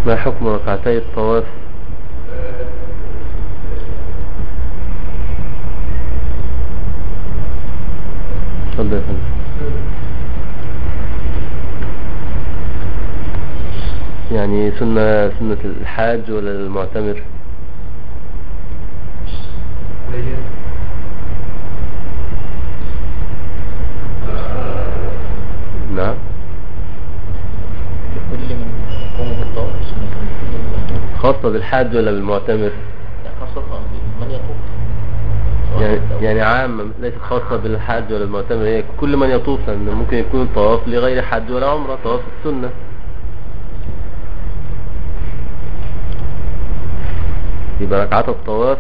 ما حكم ركعتي الطواف؟ اتفضل يا فندم. يعني سنة الحاج ولا المعتمر؟ نعم. كل من يقوم بالطواف خاصة بالحاج ولا بالمعتمر؟ خاصة من يطوف يعني عامة ليست خاصة بالحاج ولا المعتمر، هي كل من يطوف، لأن ممكن يكون الطواف لغير حج ولا عمرة، طواف السنة. يبقى ركعات الطواف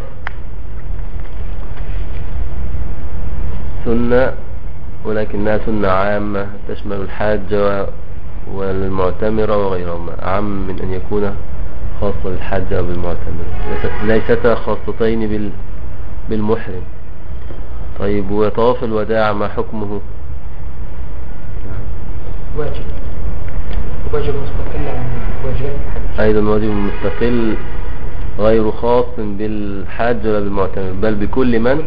سنة، ولكنها سنة عامة تشمل الحاج والمعتمر وغيرهما، أعم من أن يكون خاصة بالحاج أو بالمعتمر، ليستا خاصتين بالمحرم. طيب، وطواف الوداع ما حكمه؟ واجب مستقل عن واجبات الحج، أيضا واجب مستقل غير خاص بالحاج ولا بالمعتمر، بل بكل من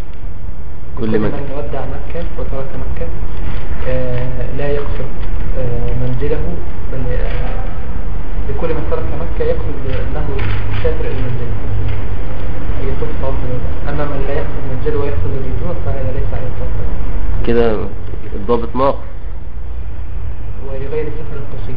يودع مكة وترك مكة لا يقصد منزله، بل لكل من ترك مكة يقصد أنه مسافر إلى منزله يطوف طواف الوداع. أما من لا يقصد منزله ويقصد الرجوع فهذا ليس عليه طواف كده، الضابط ناقص. ولغير سفر قصير،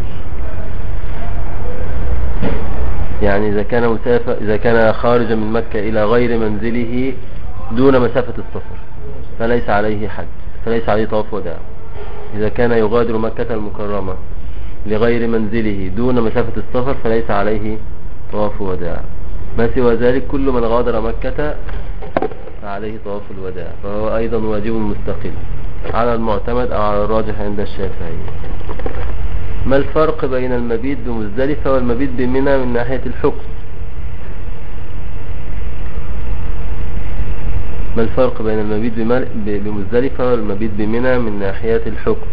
يعني إذا كان خارجا من مكة إلى غير منزله دون مسافة السفر فليس عليه حج، فليس عليه طواف وداع. إذا كان يغادر مكة المكرمة لغير منزله دون مسافة السفر فليس عليه طواف وداع. ما سوى ذلك كل من غادر مكة فعليه طواف الوداع، فهو أيضا واجب مستقل على المعتمد أو على الراجح عند الشافعي. ما الفرق بين المبيت بمزدلفة والمبيت بمنى من ناحية الحكم؟ ما الفرق بين المبيت بمزدلفة والمبيت بمنى من ناحية الحكم؟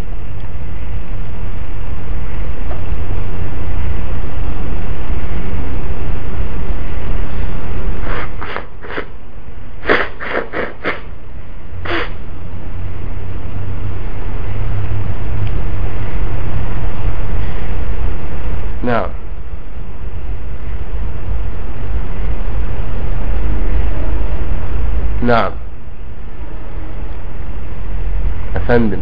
نعم. نعم أفندم.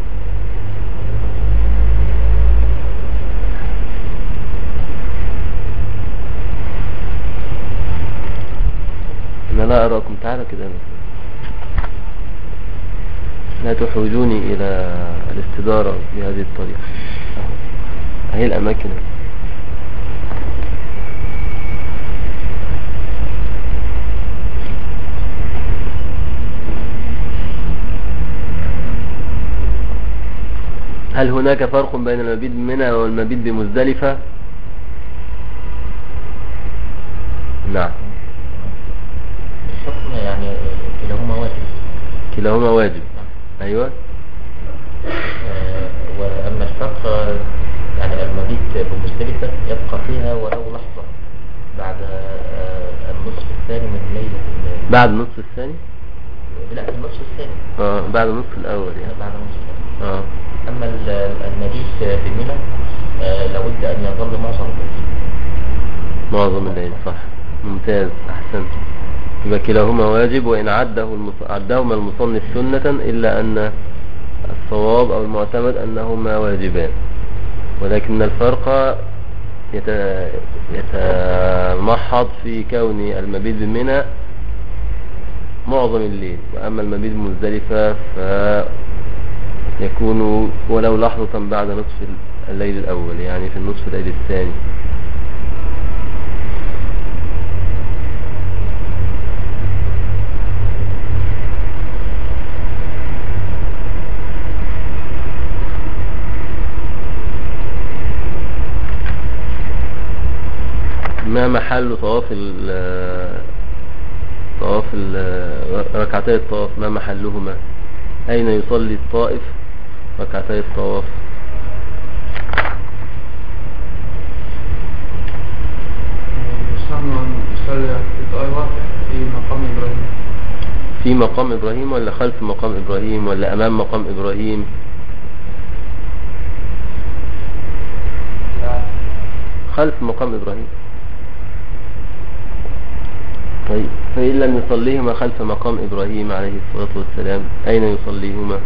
أنا لا أراكم، تعالى كده، لا تحوجوني إلى الاستدارة بهذه الطريقة. هي الأماكن. هل هناك فرق بين المبيت بمنى والمبيت بمزدلفة؟ نعم. الحكم يعني كلاهما واجب. كلاهما واجب. أيوة. وأما الفرق يعني المبيت بمزدلفة يبقى فيها ولو لحظة بعد النصف الثاني من ليلة. بعد النصف الثاني؟ لا، في النصف الثاني. بعد النصف الأول يعني. بعد النصف الثاني. أما المبيت بمنى لابد أن يظل معظم الليل. صح، ممتاز، أحسنت. يبقى كلاهما واجب، وإن عدهما المصنف سنة، إلا أن الصواب أو المعتمد أنهما واجبان، ولكن الفرق يتمحض في كون المبيت بمنى معظم الليل، وأما المبيت بمزدلفة فيكون ولو لحظة بعد نصف الليل الأول، يعني في النصف الليل الثاني. ما محل طواف ركعتي الطواف؟ ما محلهما؟ أين يصلي الطائف ركعتي الطواف؟ في مقام إبراهيم ولا خلف مقام إبراهيم ولا أمام مقام إبراهيم؟ خلف مقام إبراهيم. طيب فإن لم يصليهما خلف مقام إبراهيم عليه الصلاة والسلام أين يصليهما؟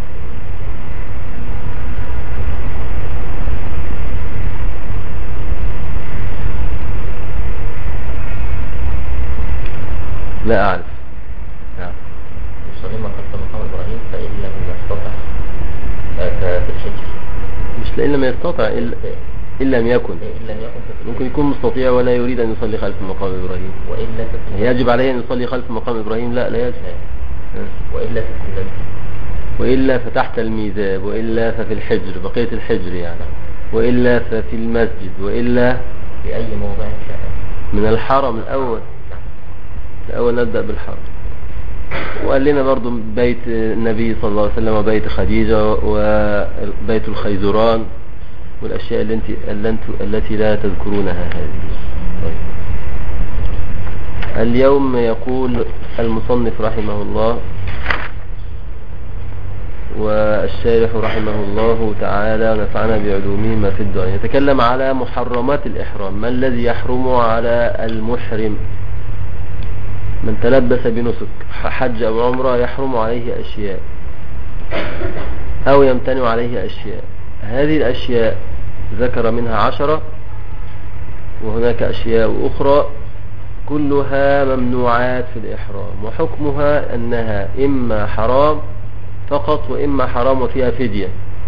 لا أعرف. يصليهما خلف مقام إبراهيم فإن لم يستطع في الحجر. مش لأن لم يستطع إن لم يكن ممكن يكون مستطيع ولا يريد أن يصلي خلف مقام إبراهيم. يجب عليه أن يصلي خلف مقام إبراهيم؟ لا يجب. وإلا فتحت الميزاب، وإلا ففي الحجر بقية الحجر يعني، وإلا ففي المسجد، وإلا في أي موضع شاء من الحرم الأول نبدأ بالحرم. وقال لنا برضو بيت النبي صلى الله عليه وسلم وبيت خديجة وبيت الخيزران والأشياء التي لا تذكرونها هذه. طيب. اليوم يقول المصنف رحمه الله والشارح رحمه الله تعالى ونفعنا بعلومهما في الدنيا، يتكلم على محرمات الإحرام. ما الذي يحرم على المحرم؟ من تلبس بنسك حج أو عمره يحرم عليه أشياء أو يمتنع عليه أشياء. هذه الأشياء ذكر منها 10، وهناك أشياء أخرى كلها ممنوعات في الإحرام، وحكمها أنها إما حرام فقط، وإما حرام وفيها فدية،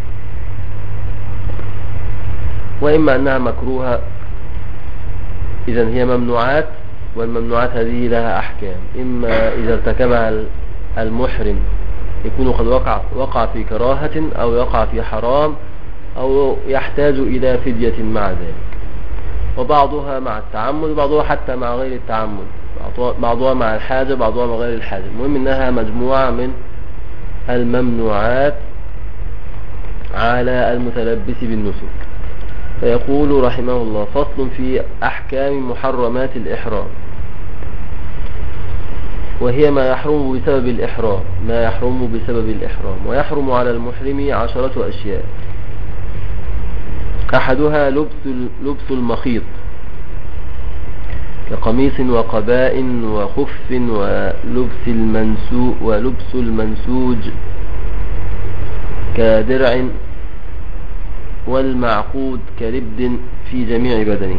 وإما أنها مكروهة. إذن هي ممنوعات، والممنوعات هذه لها أحكام. إما إذا ارتكبها المحرم يكون قد وقع في كراهة، أو يقع في حرام، أو يحتاج إلى فدية مع ذلك. وبعضها مع التعمد، وبعضها حتى مع غير التعمد، بعضها مع الحاجة، بعضها مع غير الحاجة. المهم أنها مجموعة من الممنوعات على المتلبس بالنسك. فيقول رحمه الله: فصل في أحكام محرمات الإحرام، وهي ما يحرم بسبب الإحرام. ويحرم على المحرم 10 أشياء. أحدها لبس المخيط كقميص وقباء وخف ولبس المنسوج كدرع، والمعقود كلبد في جميع بدنه،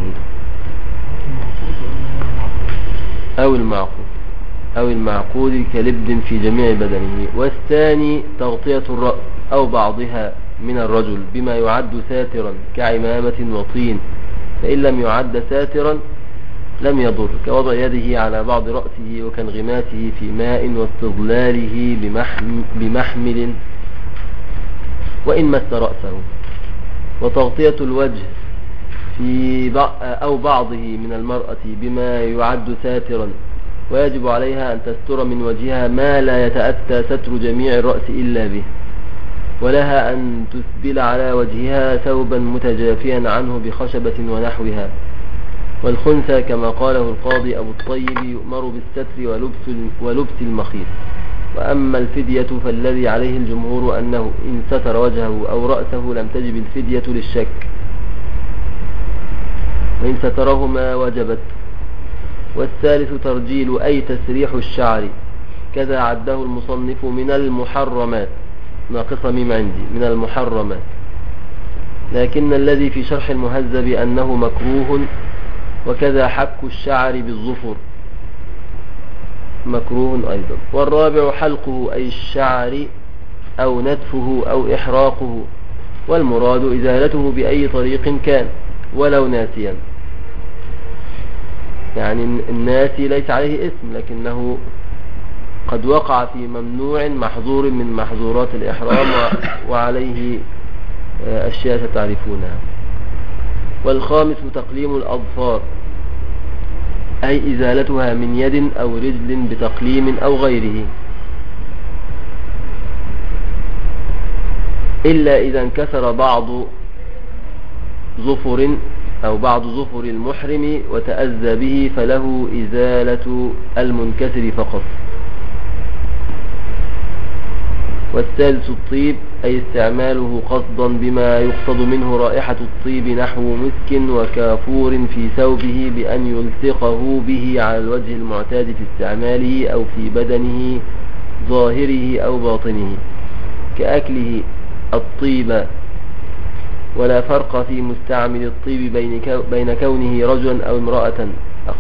أو المعقود كلبد في جميع بدنه. والثاني تغطية الرأس أو بعضها من الرجل بما يعد ساترا كعمامة وطين، فإن لم يعد ساترا لم يضر، كوضع يده على بعض رأسه وكانغماسه في ماء واستظلاله بمحمل وإن مس رأسه. وتغطية الوجه أو بعضه من المرأة بما يعد ساترا، ويجب عليها أن تستر من وجهها ما لا يتأتى ستر جميع الرأس إلا به، ولها أن تسبل على وجهها ثوبا متجافيا عنه بخشبة ونحوها. والخنثى كما قاله القاضي أبو الطيب يؤمر بالستر ولبس المخيط. وأما الفدية فالذي عليه الجمهور أنه إن ستر وجهه أو رأسه لم تجب الفدية للشك، وإن سترهما وجبت. والثالث ترجيل أي تسريح الشعر، كذا عده المصنف من المحرمات، ناقصة ميم عندي، من المحرمات. لكن الذي في شرح المهذب أنه مكروه، وكذا حك الشعر بالظفر مكروه أيضا. والرابع حلقه أي الشعر أو نتفه أو إحراقه، والمراد إزالته بأي طريق كان ولو ناسيا. يعني الناسي ليس عليه اسم، لكنه قد وقع في ممنوع محظور من محظورات الإحرام وعليه أشياء تعرفونها. والخامس تقليم الأظفار، أي إزالتها من يد أو رجل بتقليم أو غيره، إلا إذا انكسر بعض ظفر أو بعض ظفر المحرم وتأذى به، فله إزالة المنكسر فقط. والثالث الطيب أي استعماله قصدا بما يقصد منه رائحة الطيب نحو مسك وكافور في ثوبه بأن يلصقه به على الوجه المعتاد في استعماله أو في بدنه ظاهره أو باطنه كأكله الطيب. ولا فرق في مستعمل الطيب بين كونه رجلا أو امرأة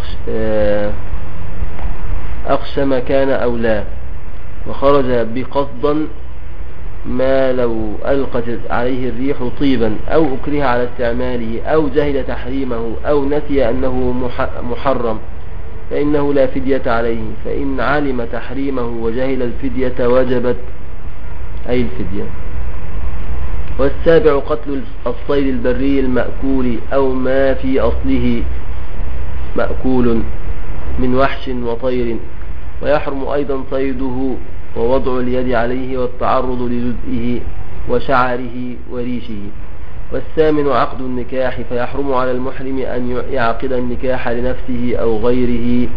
أخشم كان أو لا. وخرج بقصدا ما لو ألقت عليه الريح طيبا أو أكره على استعماله أو جهل تحريمه أو نسي أنه محرم فإنه لا فدية عليه، فإن علم تحريمه وجهل الفدية وجبت أي الفدية. والسابع قتل الصيد البري المأكول أو ما في أصله مأكول من وحش وطير، ويحرم أيضا صيده ووضع اليد عليه والتعرض لجزئه وشعره وريشه. والثامن عقد النكاح، فيحرم على المحرم أن يعقد النكاح لنفسه أو غيره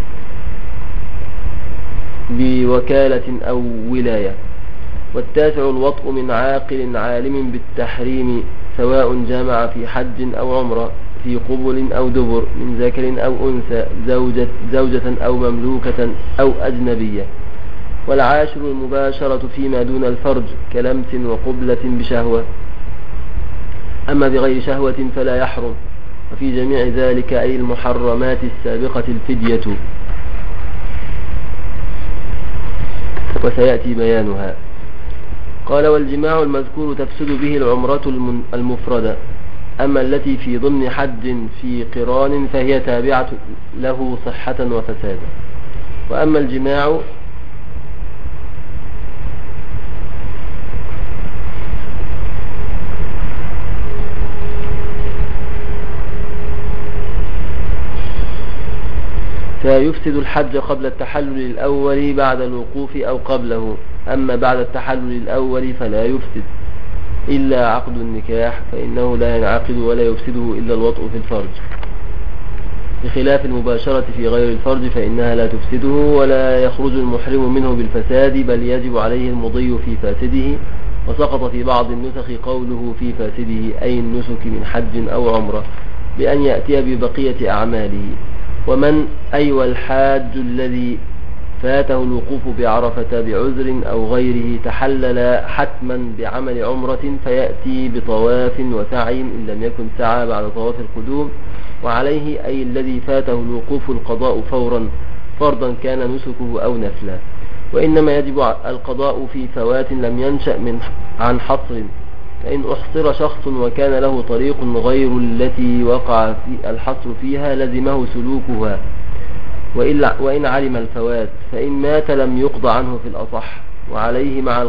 بوكالة أو ولاية. والتاسع الوطء من عاقل عالم بالتحريم سواء جامع في حج أو عمرة في قبل أو دبر من ذكر أو أنثى زوجة أو مملوكة أو أجنبية. والعاشر المباشرة فيما دون الفرج كلمس وقبلة بشهوة، أما بغير شهوة فلا يحرم. وفي جميع ذلك أي المحرمات السابقة الفدية، وسيأتي بيانها. قال: والجماع المذكور تفسد به العمرة المفردة، أما التي في ضمن حج في قران فهي تابعة له صحة وفسادا. وأما الجماع فيفسد الحج قبل التحلل الأول بعد الوقوف أو قبله، أما بعد التحلل الأول فلا يفسد إلا عقد النكاح، فإنه لا ينعقد ولا يفسده إلا الوطء في الفرج، بخلاف المباشرة في غير الفرج فإنها لا تفسده ولا يخرج المحرم منه بالفساد، بل يجب عليه المضي في فاسده. وسقط في بعض النسخ قوله في فاسده أي النسك من حج أو عمرة بأن يأتي ببقية أعماله. ومن والحاج الذي فاته الوقوف بعرفة بعذر أو غيره تحلل حتما بعمل عمرة فيأتي بطواف وسعي إن لم يكن سعى بعد طواف القدوم، وعليه أي الذي فاته الوقوف القضاء فورا فرضا كان نسكه أو نفلا. وإنما يجب القضاء في فوات لم ينشأ عن حصر، فإن أحصر شخص وكان له طريق غير التي وقع في الحصر فيها لزمه سلوكها، وإن علم الفوات فإن مات لم يقضى عنه في الأصح، وعليه مع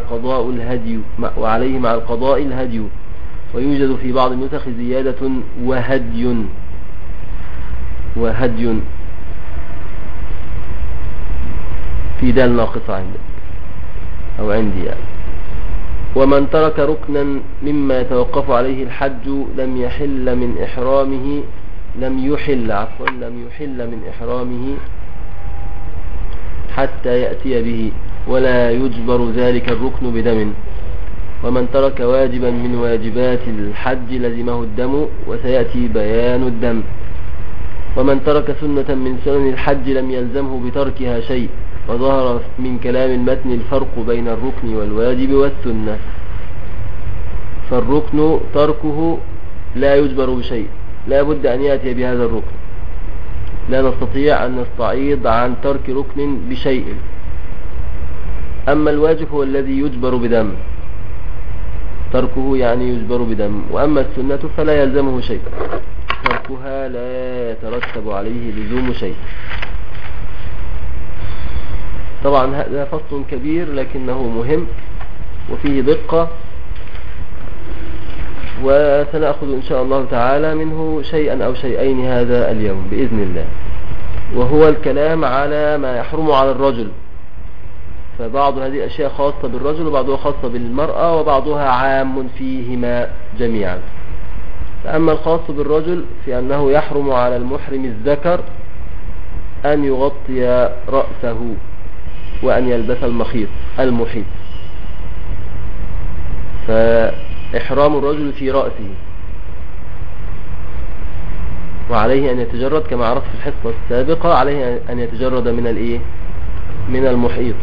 القضاء الهدي. ويوجد في بعض النسخ زيادة وهدي في دال ناقصة عندك أو عندي يعني. ومن ترك ركنا مما يتوقف عليه الحج لم يحل من إحرامه حتى يأتي به، ولا يجبر ذلك الركن بدم. ومن ترك واجبا من واجبات الحج لزمه الدم، وسيأتي بيان الدم. ومن ترك سنة من سنن الحج لم يلزمه بتركها شيء. وظهر من كلام المتن الفرق بين الركن والواجب والسنة، فالركن تركه لا يجبر بشيء، لا بد أن يأتي بهذا الركن، لا نستطيع أن نستعيض عن ترك ركن بشيء. أما الواجب هو الذي يجبر بدم، تركه يعني يجبر بدم. وأما السنة فلا يلزمه شيء، تركها لا يترتب عليه لزوم شيء. طبعا هذا فصل كبير لكنه مهم وفيه دقة، وسنأخذ إن شاء الله تعالى منه شيئا أو شيئين هذا اليوم بإذن الله. وهو الكلام على ما يحرم على الرجل، فبعض هذه الأشياء خاصة بالرجل وبعضها خاصة بالمرأة وبعضها عام فيهما جميعا. فأما الخاص بالرجل في أنه يحرم على المحرم الذكر أن يغطي رأسه وأن يلبس المحيط. فإحرام الرجل في رأسه، وعليه أن يتجرد كما عرفت في الحصة السابقة، عليه أن يتجرد من الإيه؟ من المحيط،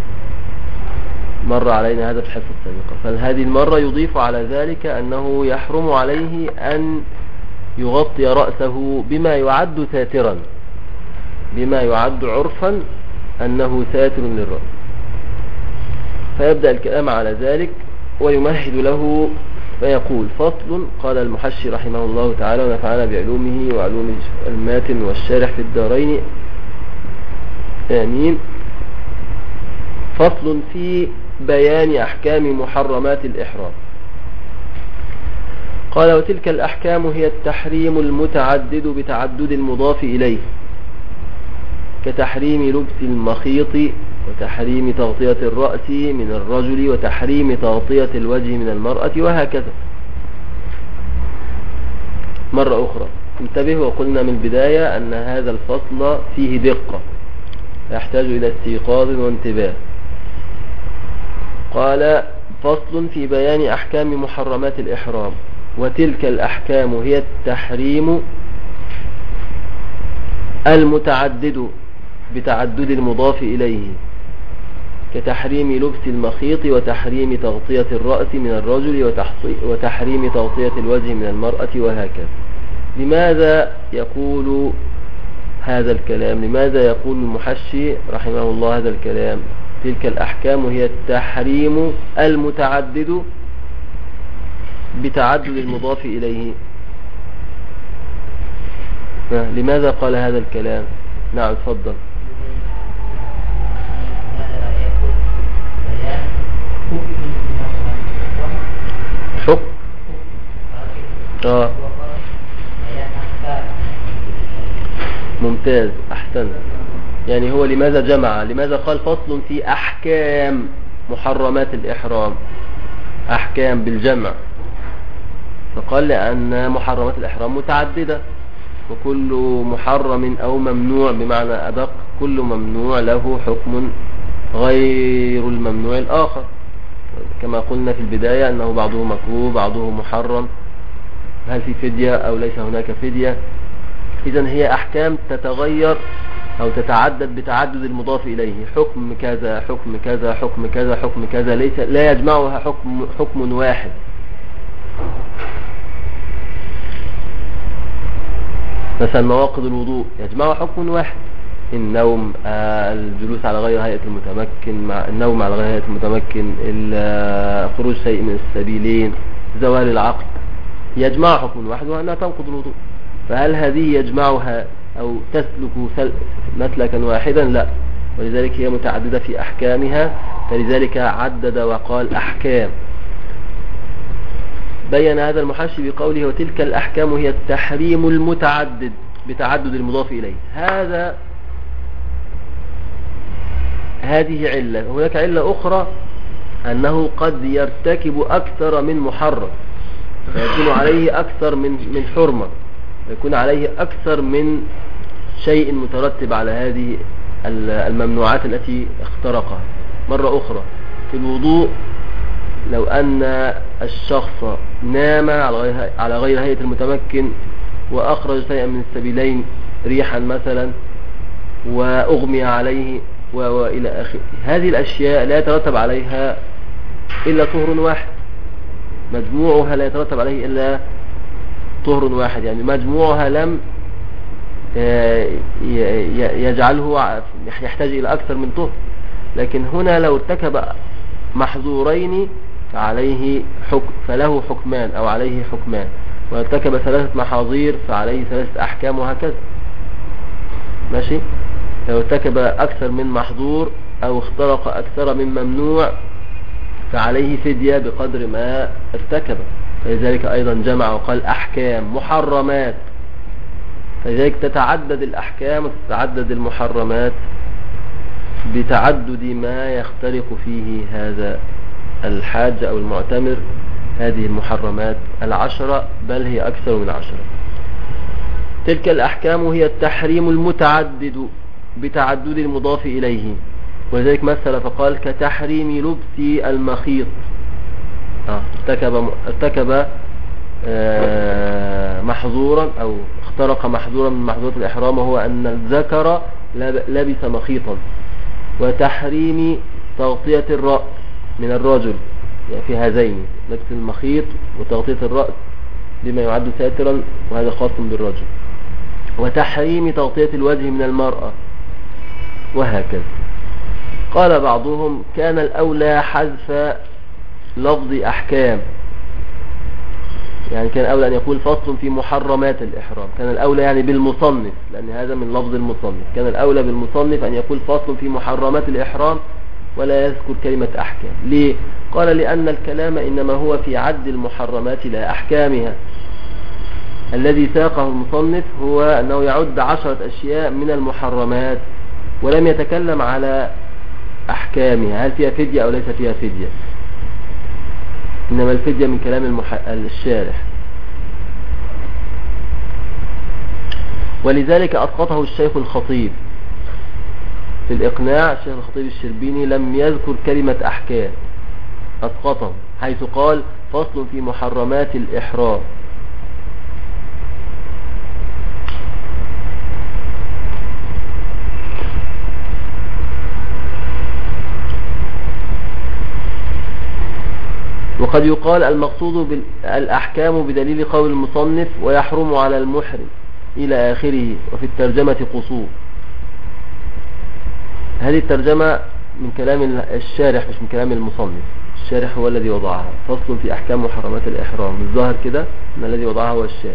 مر علينا هذا في الحصة السابقة. فهذه المرة يضيف على ذلك أنه يحرم عليه أن يغطي رأسه بما يعد ساترا، بما يعد عرفا أنه ساتر للرأس. فيبدأ الكلام على ذلك ويمهد له فيقول: فصل. قال المحشي رحمه الله تعالى ونفعنا بعلومه وعلوم الماتن والشارح في الدارين آمين. فصل في بيان أحكام محرمات الإحرام. قال: وتلك الأحكام هي التحريم المتعدد بتعدد المضاف إليه، كتحريم لبس المخيط، وتحريم تغطية الرأس من الرجل، وتحريم تغطية الوجه من المرأة، وهكذا. مرة أخرى انتبه، وقلنا من البداية أن هذا الفصل فيه دقة يحتاج إلى استيقاظ وانتباه. قال: فصل في بيان أحكام محرمات الإحرام. وتلك الأحكام هي التحريم المتعدد بتعدد المضاف إليه، كتحريم لبس المخيط، وتحريم تغطية الرأس من الرجل، وتحريم تغطية الوجه من المرأة، وهكذا. لماذا يقول هذا الكلام؟ لماذا يقول المحشي رحمه الله هذا الكلام؟ تلك الأحكام هي التحريم المتعدد بتعدد المضاف إليه. لماذا قال هذا الكلام؟ نعم تفضل. حكم ممتاز أحسن. يعني هو لماذا جمع؟ لماذا قال فصل في أحكام محرمات الإحرام؟ أحكام بالجمع. فقال لأن محرمات الإحرام متعددة، وكل محرم أو ممنوع بمعنى أدق، كل ممنوع له حكم غير الممنوع الآخر، كما قلنا في البداية أنه بعضه مكروه بعضه محرم، هل في فدية أو ليس هناك فدية. إذن هي أحكام تتغير أو تتعدد بتعدد المضاف إليه، حكم كذا حكم كذا حكم كذا حكم كذا، ليس لا يجمعها حكم واحد. مثلا نواقض الوضوء يجمعها حكم واحد، النوم، الجلوس على غير هيئة المتمكن، النوم على غير هيئة المتمكن، خروج شيء من السبيلين، زوال العقل، يجمع حكم واحد وأنها تنقض الوضوء. فهل هذه يجمعها أو تسلك مسلكا واحدا؟ لا، ولذلك هي متعددة في أحكامها، فلذلك عدد وقال أحكام. بين هذا المحشي بقوله: وتلك الأحكام هي التحريم المتعدد بتعدد المضاف إليه. هذه علة. هناك علة أخرى أنه قد يرتكب أكثر من محرم، فيكون عليه أكثر من حرمة، يكون عليه أكثر من شيء مترتب على هذه الممنوعات التي اخترقها. مرة أخرى في الوضوء، لو أن الشخص نام على غير هيئة المتمكن وأخرج شيئا من السبيلين، ريحا مثلا، وأغمي عليه وإلى آخره، هذه الأشياء لا يترتب عليها إلا طهر واحد، مجموعها لا يترتب عليه إلا طهر واحد، يعني مجموعها لم يجعله يحتاج إلى أكثر من طهر. لكن هنا لو ارتكب محظورين فله حكمان أو عليه حكمان، وارتكب 3 محاظير فعليه 3 أحكام، وهكذا. ماشي؟ لو ارتكب أكثر من محظور أو اخترق أكثر من ممنوع فعليه فدية بقدر ما ارتكب. فلذلك أيضا جمع وقال أحكام محرمات، فلذلك تتعدد الأحكام وتتعدد المحرمات بتعدد ما يخترق فيه هذا الحاج أو المعتمر هذه المحرمات 10، بل هي أكثر من 10. تلك الأحكام هي التحريم المتعدد بتعدد المضاف إليه، ولذلك مثل فقال: كتحريم لبس المخيط. ارتكب محظورا أو اخترق محظورا من محظورات الإحرام، وهو أن الذكر لبس مخيطا، وتحريم تغطية الرأس من الرجل، يعني في هذين لبس المخيط وتغطية الرأس بما يعد ساترا، وهذا خاص بالرجل، وتحريم تغطية الوجه من المرأة، وهكذا. قال بعضهم كان الأولى حذف لفظ أحكام، يعني كان الأولى أن يقول فصل في محرمات الإحرام، كان الأولى يعني بالمصنف، لأن هذا من لفظ المصنف، كان الأولى بالمصنف أن يقول فصل في محرمات الإحرام ولا يذكر كلمة أحكام. ليه؟ قال لأن الكلام إنما هو في عد المحرمات لا أحكامها. الذي ساقه المصنف هو أنه يعد 10 أشياء من المحرمات، ولم يتكلم على أحكامها، هل فيها فدية أو ليس فيها فدية، إنما الفدية من كلام الشارح. ولذلك أسقطه الشيخ الخطيب في الإقناع. الشيخ الخطيب الشربيني لم يذكر كلمة أحكام، أسقطه حيث قال فصل في محرمات الإحرام. وقد يقال المقصود بالأحكام بدليل قول المصنف ويحرم على المحرم إلى آخره، وفي الترجمة قصور. هذه الترجمة من كلام الشارح مش من كلام المصنف، الشارح هو الذي وضعها، فصل في أحكام محرمات الإحرام، بالظاهر كده أن الذي وضعها هو الشارح.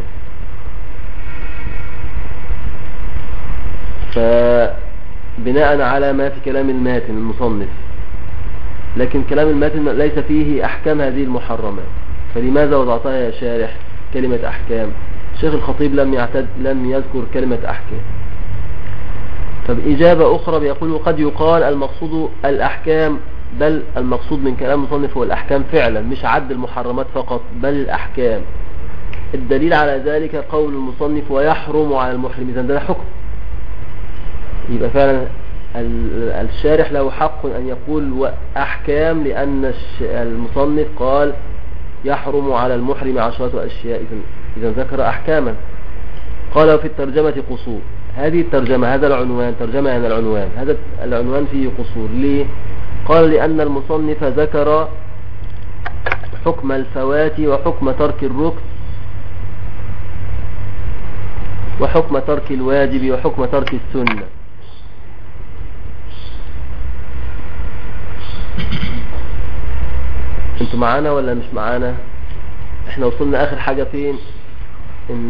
فبناء على ما في كلام الماتن المصنف، لكن كلام الماتن ليس فيه أحكام هذه المحرمات، فلماذا وضعتها يا شارح كلمة أحكام؟ الشيخ الخطيب لم يذكر كلمة أحكام. فبإجابة أخرى بيقول قد يقال المقصود الأحكام، بل المقصود من كلام المصنف هو الأحكام فعلا، مش عد المحرمات فقط بل الأحكام. الدليل على ذلك قول المصنف ويحرم على المحرم، إذن ده حكم، يبقى فعلا الشارح له حق أن يقول أحكام، لأن المصنف قال يحرم على المحرم 10 أشياء، إذن ذكر أحكاما. قال في الترجمة قصور. هذه الترجمة، هذا العنوان، ترجمة عن العنوان، هذا العنوان فيه قصور. ليه؟ قال لأن المصنف ذكر حكم الفوات وحكم ترك الركن وحكم ترك الواجب وحكم ترك السنة. انتوا معانا ولا مش معانا؟ احنا وصلنا اخر حاجة فين؟ ان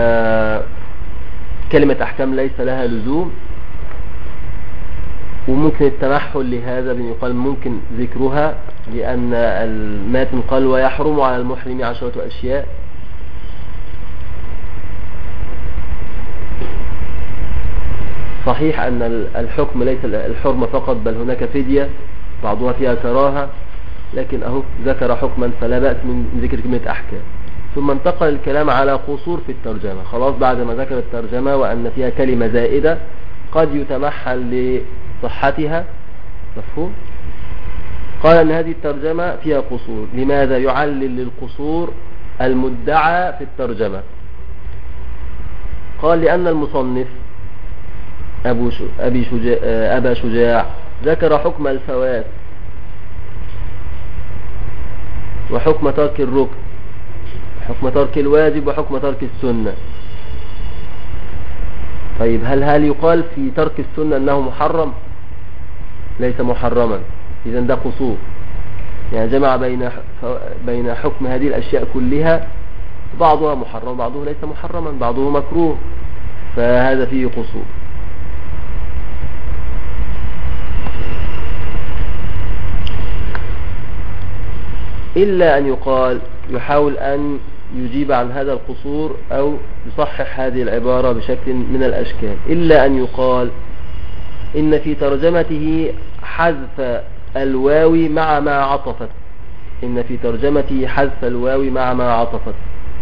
كلمة احكام ليس لها لزوم، وممكن التمحل لهذا يقال ممكن ذكرها، لان الماتن قال ويحرم على المحرم 10 أشياء. صحيح ان الحكم ليس الحرمة فقط، بل هناك فدية بعضها فيها كراهة، لكن اهو ذكر حكما فلا بأس من ذكر كلمة احكام. ثم انتقل الكلام على قصور في الترجمة، خلاص بعد ما ذكر الترجمة وان فيها كلمة زائدة قد يتمحل لصحتها، مفهوم؟ قال ان هذه الترجمة فيها قصور. لماذا؟ يعلل للقصور المدعى في الترجمة. قال لأن المصنف أبا شجاع ذكر حكم الفوات وحكم ترك الركن، حكم ترك الواجب وحكم ترك السنة. طيب هل يقال في ترك السنة أنه محرم؟ ليس محرما، إذن ده قصور، يعني جمع بين حكم هذه الأشياء كلها، بعضها محرم بعضه ليس محرما، بعضه مكروه، فهذا فيه قصور. إلا أن يقال، يحاول أن يجيب عن هذا القصور أو يصحح هذه العبارة بشكل من الأشكال. إلا أن يقال إن في ترجمته حذف الواو مع ما عطفت، إن في ترجمته حذف الواو مع ما عطفت،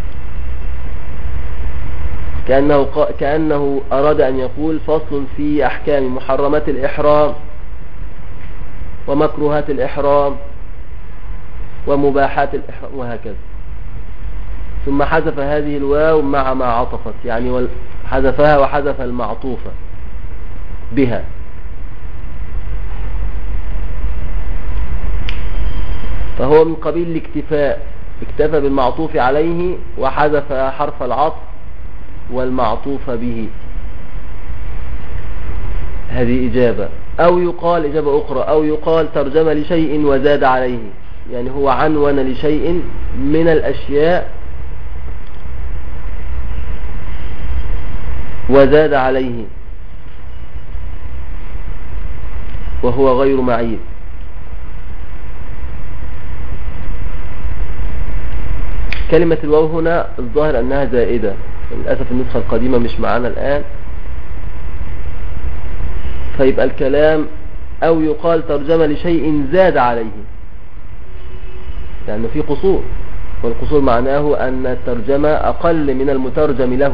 كأنه أراد أن يقول فصل في أحكام محرمات الإحرام ومكروهات الإحرام ومباحات الإحرام وهكذا. ثم حذف هذه الواو مع ما عطفت، يعني حذفها وحذف المعطوفة بها. فهو من قبيل الاكتفاء، اكتفى بالمعطوف عليه وحذف حرف العطف والمعطوف به. هذه إجابة. أو يقال إجابة أخرى، أو يقال ترجم لشيء وزاد عليه، يعني هو عنون لشيء من الأشياء وزاد عليه وهو غير معيب. كلمة الواو هنا الظاهر أنها زائدة، للأسف النسخة القديمة مش معنا الآن. فيبقى الكلام أو يقال ترجمة لشيء زاد عليه، لأنه في قصور، والقصور معناه أن الترجمة أقل من المترجم له،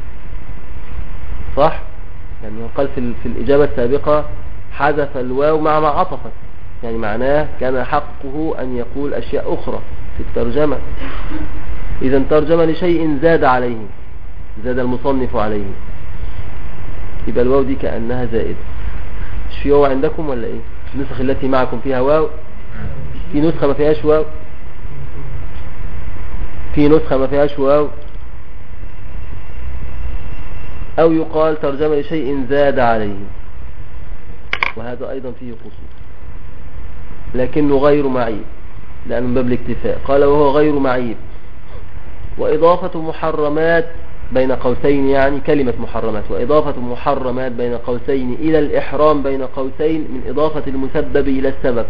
صح؟ يعني قال في الإجابة السابقة حذف الواو مع ما عطفت، يعني معناه كان حقه أن يقول أشياء أخرى في الترجمة. إذا ترجمة لشيء زاد عليه، زاد المصنف عليه، يبقى الواو دي كأنها زائدة. مش في واو عندكم ولا إيه؟ النسخ التي معكم فيها واو؟ في نسخة ما فيهاش واو؟ في نسخة ما فيهاش واو؟ أو يقال ترجمة لشيء زاد عليه، وهذا أيضا فيه قصور، لكنه غير معيب لأنه من باب الاكتفاء. قال وهو غير معيب. وإضافة محرمات بين قوسين، يعني كلمة محرمات، وإضافة محرمات بين قوسين إلى الإحرام بين قوسين من إضافة المسبب إلى السبب،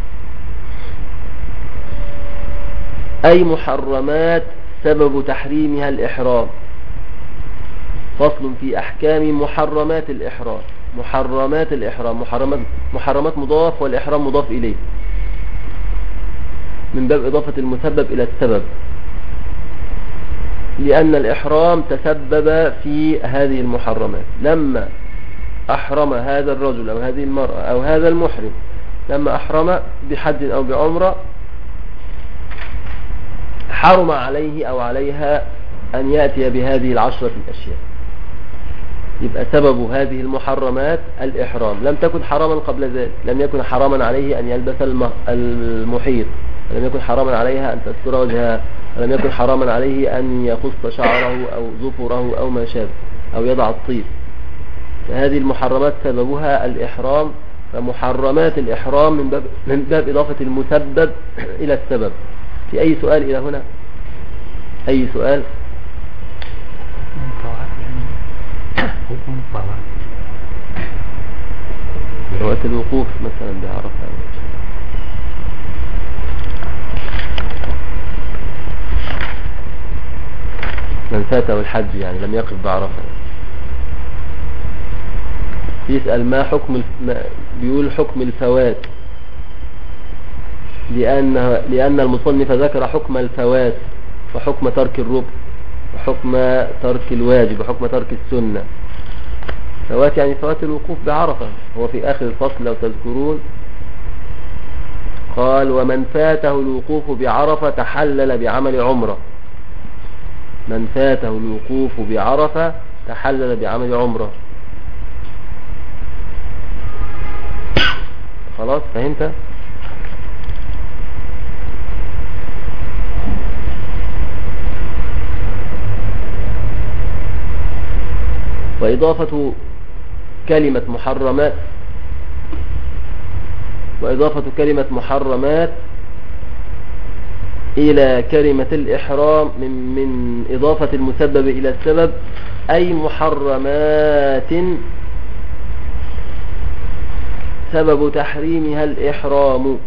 أي محرمات سبب تحريمها الإحرام. فصل في أحكام محرمات الإحرام. محرمات الإحرام، محرمات مضاف والإحرام مضاف إليه، من باب إضافة المسبب إلى السبب، لأن الإحرام تسبب في هذه المحرمات. لما أحرم هذا الرجل أو هذه المرأة أو هذا المحرم، لما أحرم بحج أو بعمرة، حرم عليه أو عليها أن يأتي بهذه العشرة الأشياء. يبقى سبب هذه المحرمات الإحرام. لم تكن حراما قبل ذلك، لم يكن حراما عليه أن يلبس المحيط، لم يكن حراما عليها أن تستر وجهها، لم يكن حراما عليه أن يقص شعره أو ظفره أو ما شابه أو يضع الطيب. فهذه المحرمات سببها الإحرام. فمحرمات الإحرام من باب إضافة المسبب إلى السبب. في أي سؤال إلى هنا؟ أي سؤال؟ وقت الوقوف مثلا بعرفة، من فاته الحج يعني لم يقف بعرفة. يسأل ما حكم بيقول حكم الفوات، لأن المصنف ذكر حكم الفوات وحكم ترك الركن وحكم ترك الواجب وحكم ترك السنة. فوات يعني فوات الوقوف بعرفة. هو في آخر الفصل لو تذكرون قال ومن فاته الوقوف بعرفة تحلل بعمل عمرة. من فاته الوقوف بعرفة تحلل بعمل عمرة. خلاص فهمت؟ وإضافة كلمة محرمات إلى كلمة الإحرام من إضافة المسبب إلى السبب، أي محرمات سبب تحريمها الإحرام،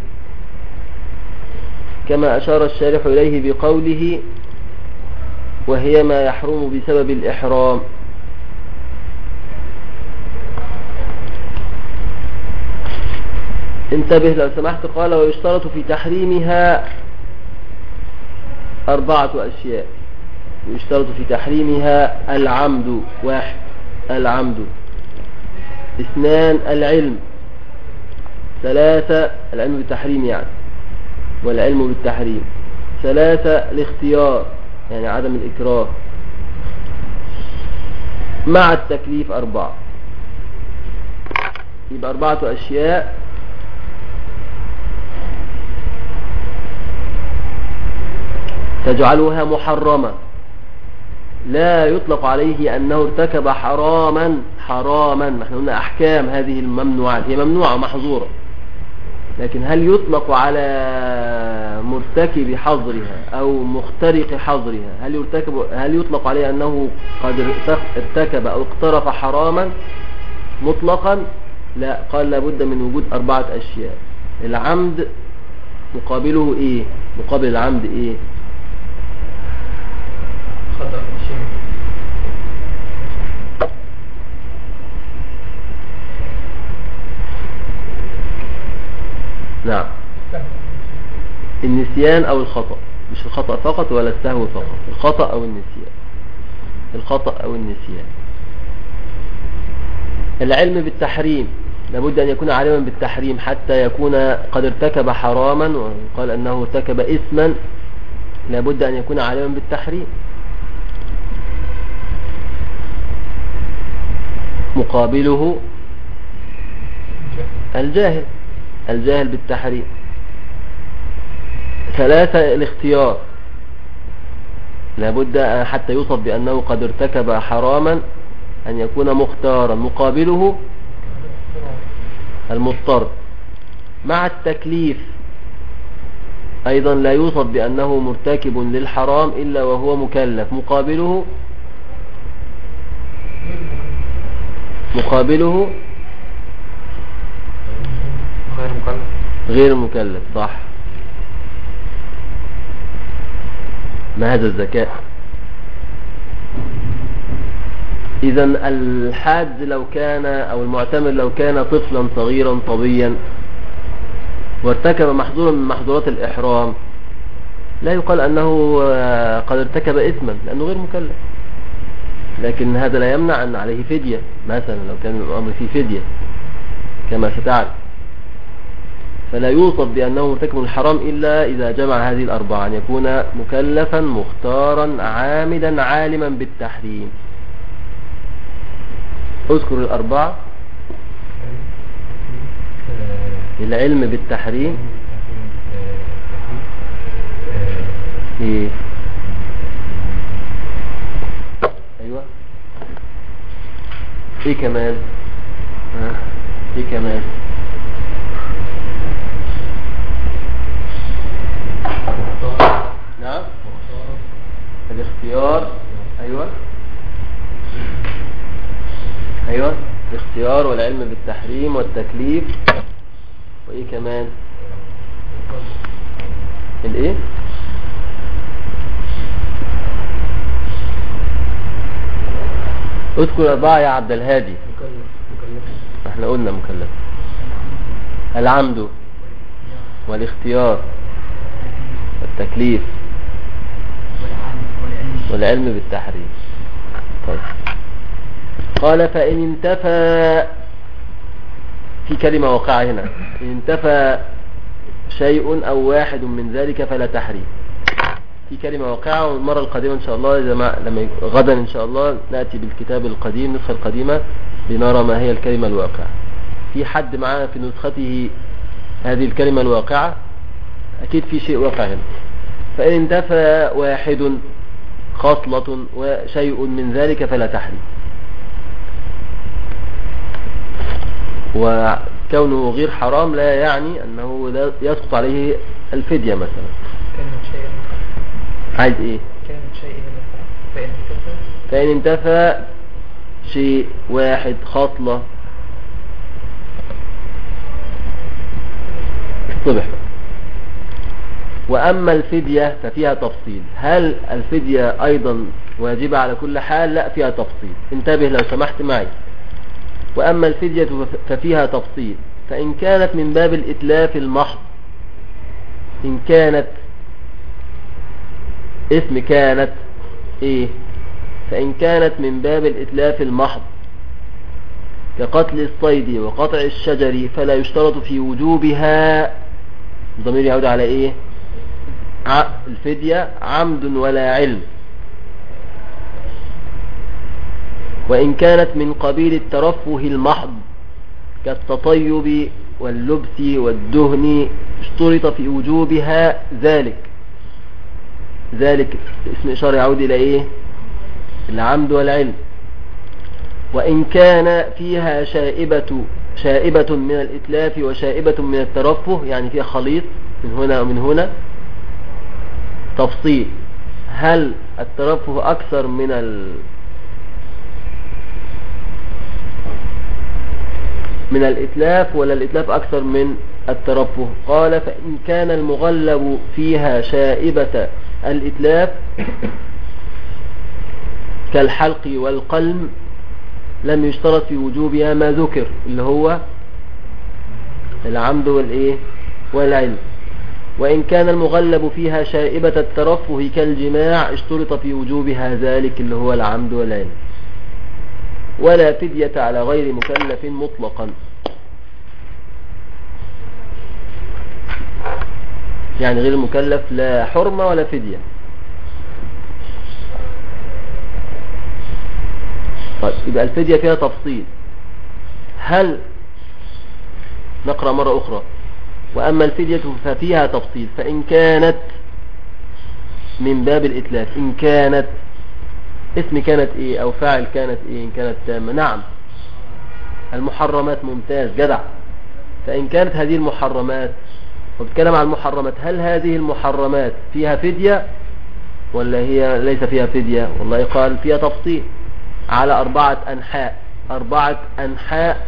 كما أشار الشارح إليه بقوله وهي ما يحرم بسبب الإحرام. انتبه لو سمحت. قال ويشترط في تحريمها 4 أشياء. يشترط في تحريمها العمد. 1 العمد. 2 العلم. 3 العلم بالتحريم يعني. والعلم بالتحريم. 3 الاختيار يعني عدم الإكراه مع التكليف 4. يبقى 4 أشياء تجعلها محرمة لا يطلق عليه أنه ارتكب حراما. احنا قلنا أحكام هذه الممنوعات هي ممنوعة ومحظورة، لكن هل يطلق على مرتكب حظرها أو مخترق حظرها هل يطلق عليه أنه قد ارتكب أو اقترف حراما مطلقا؟ لا، قال لابد من وجود 4 أشياء. العمد مقابله إيه؟ مقابل العمد إيه؟ خطأ شيء. نعم، النسيان أو الخطأ، مش الخطأ فقط ولا السهو فقط، الخطأ أو النسيان. العلم بالتحريم لابد أن يكون عالما بالتحريم حتى يكون قد ارتكب حراما، وقال أنه ارتكب إثما لابد أن يكون عالما بالتحريم. مقابله الجاهل بالتحريم. 3 الاختيار لابد حتى يوصف بأنه قد ارتكب حراما أن يكون مختارا. مقابله المضطر. مع التكليف أيضا لا يوصف بأنه مرتكب للحرام إلا وهو مكلف. مقابله غير مكلف. صح، ما هذا الذكاء. إذن الحاد لو كان أو المعتمر لو كان طفلا صغيرا صبيا وارتكب محظورا من محظورات الإحرام لا يقال أنه قد ارتكب إثما لأنه غير مكلف، لكن هذا لا يمنع أن عليه فدية مثلا لو كان الأمر فيه فدية كما ستعرف. فلا يوصف بأنه مرتكب الحرام إلا إذا جمع هذه 4، أن يكون مكلفا مختارا عامدا عالما بالتحريم. اذكر 4. العلم بالتحريم ايه؟ ايوه، ايه كمان؟ ايه كمان؟ نعم، الاختيار. ايوه الاختيار والعلم بالتحريم والتكليف. وايه كمان؟ الايه؟ اذكر 4 يا عبد الهادي. احنا قلنا مكلف. العمد والاختيار والتكليف والعلم بالتحريم. طيب، قال فإن انتفى، في كلمة واقعة هنا، إن انتفى شيء أو واحد من ذلك فلا تحريم. في كلمة واقعة، والمرة القادمة إن شاء الله لما غدا إن شاء الله نأتي بالكتاب القديم النسخة القديمة لنرى ما هي الكلمة الواقعة. في حد معنا في نسخته هذه الكلمة الواقعة؟ أكيد في شيء واقع هنا. فإن انتفى واحد خصلة وشيء من ذلك فلا تحريم. وكونه غير حرام لا يعني أنه لا يسقط عليه الفدية مثلا. كلمة شيء عايز ايه؟ كلمة شيء فإن انتفى شيء واحد خصلة اصطبح. وأما الفدية ففيها تفصيل. هل الفدية أيضا واجبة على كل حال؟ لا، فيها تفصيل. انتبه لو سمحت معي. وأما الفدية ففيها تفصيل. فإن كانت من باب الإتلاف المحض، إن كانت اسم كانت ايه؟ فإن كانت من باب الإتلاف المحض كقتل الصيد وقطع الشجر فلا يشترط في وجوبها. الضمير يعود على ايه؟ الفدية عمد ولا علم. وإن كانت من قبيل الترفه المحض كالتطيب واللبس والدهن اشترط في وجوبها ذلك اسم إشارة يعود إلى إيه؟ العمد والعلم. وإن كان فيها شائبة من الإتلاف وشائبة من الترفه، يعني فيها خليط من هنا ومن هنا. تفصيل: هل الترفه أكثر من الإتلاف ولا الإتلاف أكثر من الترفه؟ قال: فإن كان المغلب فيها شائبة الإتلاف كالحلق والقلم لم يشترط في وجوبها ما ذكر، اللي هو العمد والعلم. وإن كان المغلب فيها شائبة الترفه كالجماع اشترط في وجوبها ذلك، اللي هو العمد والعلم. ولا فدية على غير مكلف مطلقا، يعني غير المكلف لا حرمة ولا فدية. طيب، يبقى الفدية فيها تفصيل. هل نقرأ مرة أخرى: وأما الفدية ففيها تفصيل. فإن كانت من باب الإتلاف، إن كانت اسم كانت إيه أو فاعل كانت إيه؟ إن كانت تامة. نعم، المحرمات. ممتاز، جدع. فإن كانت هذه المحرمات، وبتكلم عن المحرمات، هل هذه المحرمات فيها فدية ولا هي ليس فيها فدية؟ والله قال فيها تفصيل على 4 أنحاء. 4 أنحاء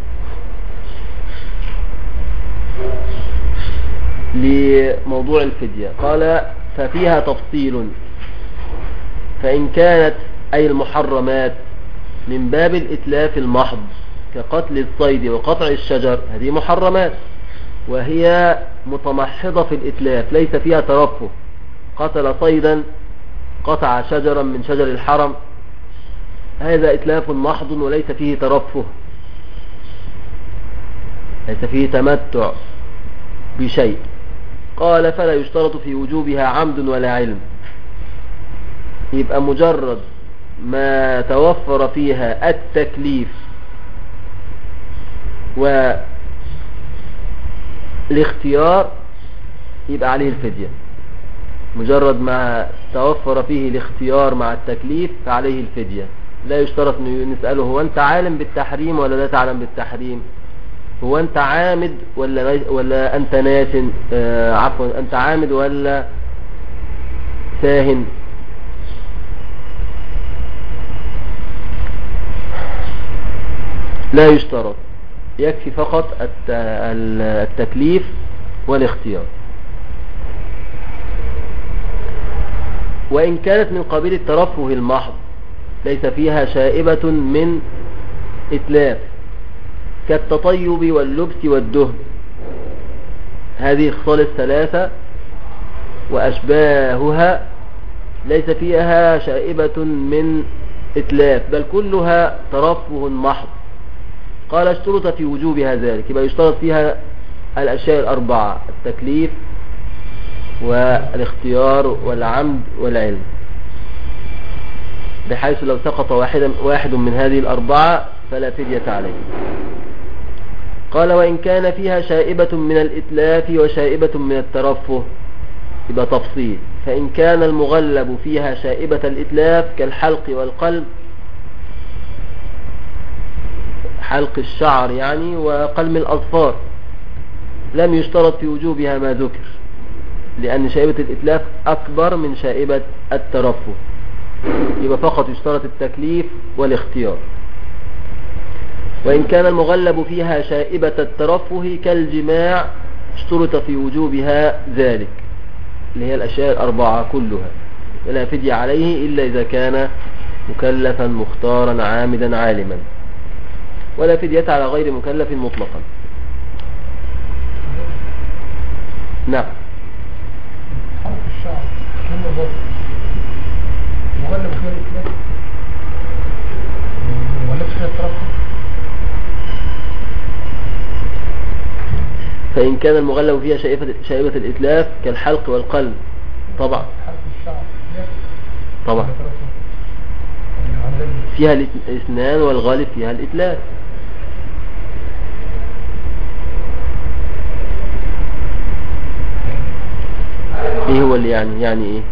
لموضوع الفدية. قال: ففيها تفصيل. فإن كانت أي المحرمات من باب الإتلاف المحض كقتل الصيد وقطع الشجر، هذه محرمات وهي متمحضة في الإتلاف، ليس فيها ترفه. قتل صيدا، قطع شجرا من شجر الحرم، هذا إتلاف محض وليس فيه ترفه، ليس فيه تمتع بشيء. قال: فلا يشترط في وجوبها عمد ولا علم. يبقى مجرد ما توفر فيها التكليف والاختيار يبقى عليه الفدية. مجرد ما توفر فيه الاختيار مع التكليف فعليه الفدية. لا يشترط نسأله: هو أنت عالم بالتحريم ولا لا تعلم بالتحريم؟ هو أنت عامد ولا أنت ناس؟ عفوا، أنت عامد ولا ساهن؟ لا يشترط، يكفي فقط التكليف والاختيار. وإن كانت من قبيل الترفه المحض ليس فيها شائبة من إتلاف كالتطيب واللبس والدهن، هذه الخصال الثلاثة وأشباهها ليس فيها شائبة من إتلاف، بل كلها ترفه محض. قال: اشترط في وجوبها ذلك. يبقى يشترط فيها الأشياء 4: التكليف والاختيار والعمد والعلم، بحيث لو سقط واحد من هذه 4 فلا فدية عليه. قال: وإن كان فيها شائبة من الإتلاف وشائبة من الترفه، يبقى تفصيل. فإن كان المغلب فيها شائبة الإتلاف كالحلق والقلم، حلق الشعر يعني وقلم الأظفار، لم يشترط في وجوبها ما ذكر، لأن شائبة الإتلاف أكبر من شائبة الترفه، يبقى فقط يشترط التكليف والاختيار. وإن كان المغلب فيها شائبة الترفه كالجماع اشترط في وجوبها ذلك، اللي هي الأشياء 4 كلها، ولا فدية عليه إلا إذا كان مكلفا مختارا عامدا عالما، ولا فدية على غير مكلف مطلقا. نعم. حرف الشعر كم ضبط مغلب خير الإتلاف مغلب خير الترفه. فإن كان المغلب فيها شائبة الإتلاف كالحلق والقلم طبعا حرف الشعر طبعا فيها الاثنان والغالب فيها الإتلاف. ايه هو اللي يعني ايه؟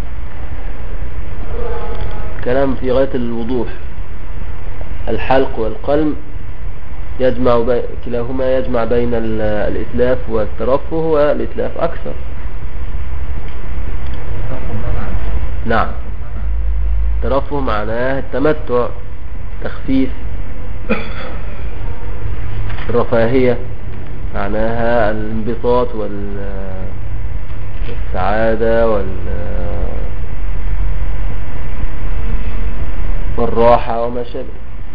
كلام في غاية الوضوح. الحلق والقلم كلاهما يجمع بين الإتلاف والترفه، والإتلاف أكثر. نعم، الترفه معناه التمتع، تخفيف. الرفاهية معناها الانبساط والسعادة والراحة وما شابه.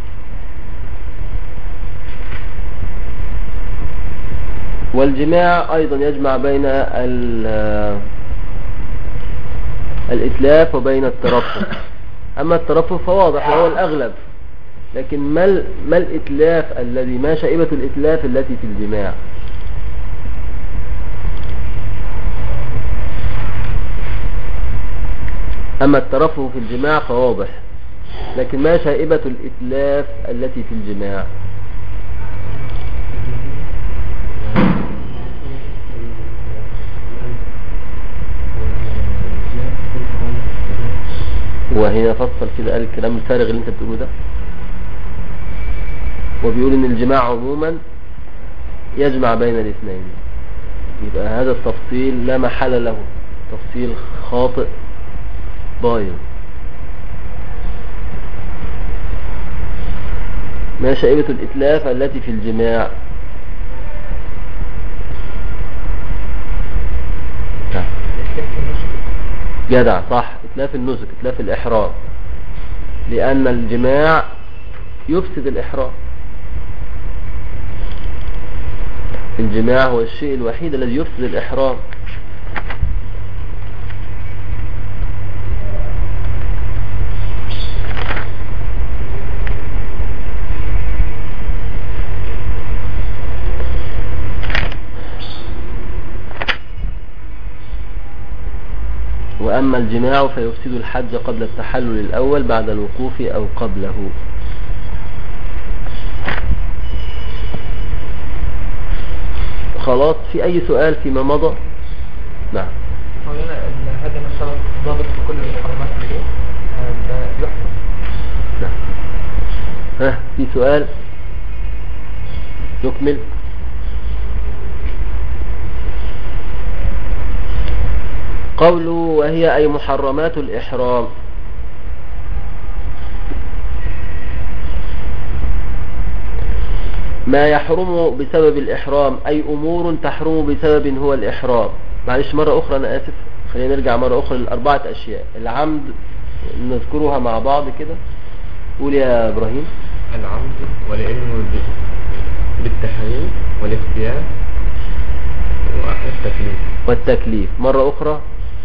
والجماع أيضا يجمع بين الإتلاف وبين الترفه. أما الترفه فواضح وهو الأغلب، لكن ما الإتلاف الذي ما شائبة الإتلاف التي في الجماع؟ أما الترفه في الجماع فواضح، لكن ما شائبة الإتلاف التي في الجماع؟ وهنا فصل كده، قال الكلام الفارغ اللي انت بتقوله ده، وبيقول ان الجماع عموما يجمع بين الاثنين. يبقى هذا التفصيل لا محل له، تفصيل خاطئ ضايع. ما شائبة الإتلاف التي في الجماع؟ جدع، صح، إتلاف النسك، إتلاف الإحرام، لأن الجماع يفسد الإحرام. الجماع هو الشيء الوحيد الذي يفسد الإحرام. وأما الجماع فيفسد الحج قبل التحلل الأول بعد الوقوف أو قبله. خلاص، في أي سؤال فيما مضى؟ نعم. هذا ما شرط ضابط في كل المحرمات اللي يحفظ. نعم. في سؤال؟ نكمل. قوله وهي أي محرمات الإحرام. ما يحرم بسبب الإحرام، أي أمور تحرم بسبب هو الإحرام. معلش مرة أخرى، أنا آسف، خلينا نرجع مرة أخرى للأربعة أشياء. العمد نذكرها مع بعض كده. قول يا إبراهيم. العمد والعلم بالتحريم والاختيار والتكليف. مرة أخرى.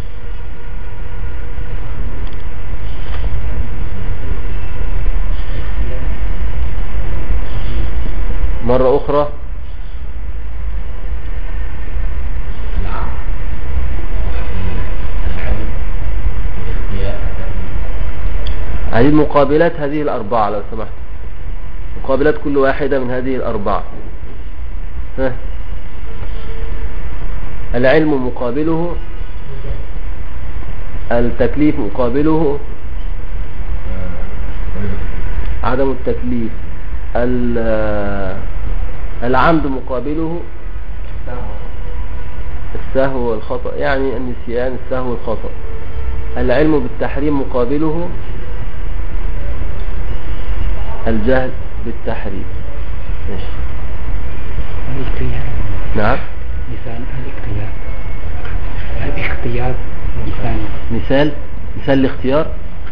مرة أخرى. هذه مقابلات هذه الأربعة لو سمحت، مقابلات كل واحدة من هذه الأربعة. العلم مقابله، التكليف مقابله عدم التكليف، العمد مقابله السهو والخطأ، يعني النسيان، السهو والخطأ. العلم بالتحريم مقابله الجهل بالتحريم. ماشي. الاختيار. نعم. مثال الاختيار. الاختيار مثال الاختيار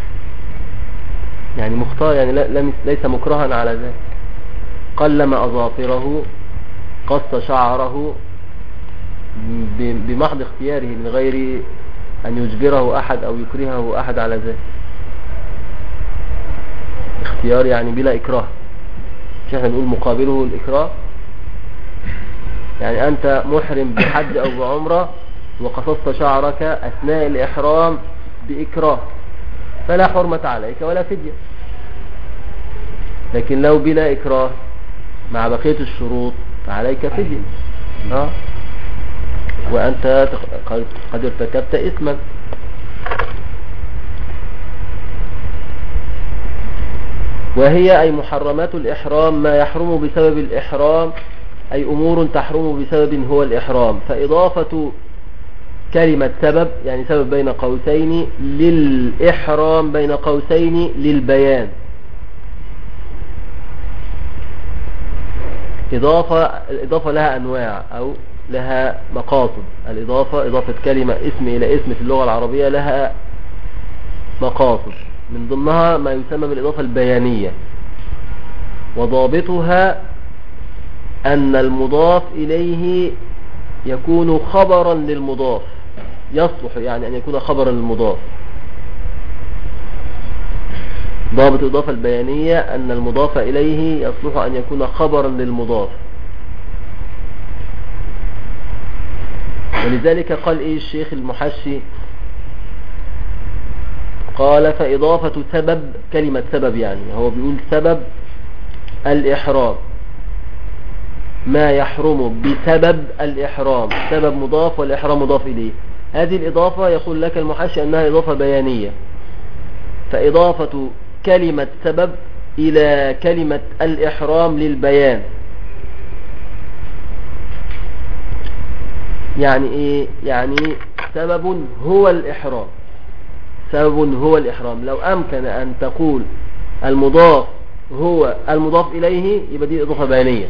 يعني مختار، يعني ليس مكرها على ذلك. قلم أظافره، قص شعره بمحض اختياره من غير أن يجبره أحد أو يكرهه أحد على ذلك. اختيار يعني بلا إكراه. مش احنا نقول مقابله الإكراه؟ يعني أنت محرم بحج أو بعمرة وقصصت شعرك أثناء الإحرام بإكراه فلا حرمة عليك ولا فدية. لكن لو بلا إكراه مع بقية الشروط فعليك فدية. وأنت قد ارتكبت إثما. وهي أي محرمات الإحرام ما يحرم بسبب الإحرام، أي أمور تحرم بسبب هو الإحرام. فإضافة كلمة سبب يعني سبب بين قوسين للإحرام بين قوسين للبيان. الإضافة لها أنواع أو لها مقاصد. الإضافة إضافة كلمة اسم إلى اسم في اللغة العربية لها مقاصد، من ضمنها ما يسمى بالإضافة البيانية، وضابطها أن المضاف إليه يكون خبرا للمضاف، يصلح يعني أن يكون خبرا للمضاف. ضابط الإضافة البيانية أن المضاف إليه يصلح أن يكون خبرا للمضاف. ولذلك قال إيه الشيخ المحشي؟ قال فإضافة سبب، كلمة سبب يعني هو بيقول سبب الإحرام ما يحرم بسبب الإحرام، سبب مضاف والإحرام مضاف إليه. هذه الإضافة يقول لك المحشي أنها إضافة بيانية. فإضافة كلمة سبب إلى كلمة الإحرام للبيان. يعني إيه؟ يعني سبب هو الإحرام، سبب هو الإحرام. لو أمكن أن تقول المضاف هو المضاف إليه يبقى دي إضافة بيانية.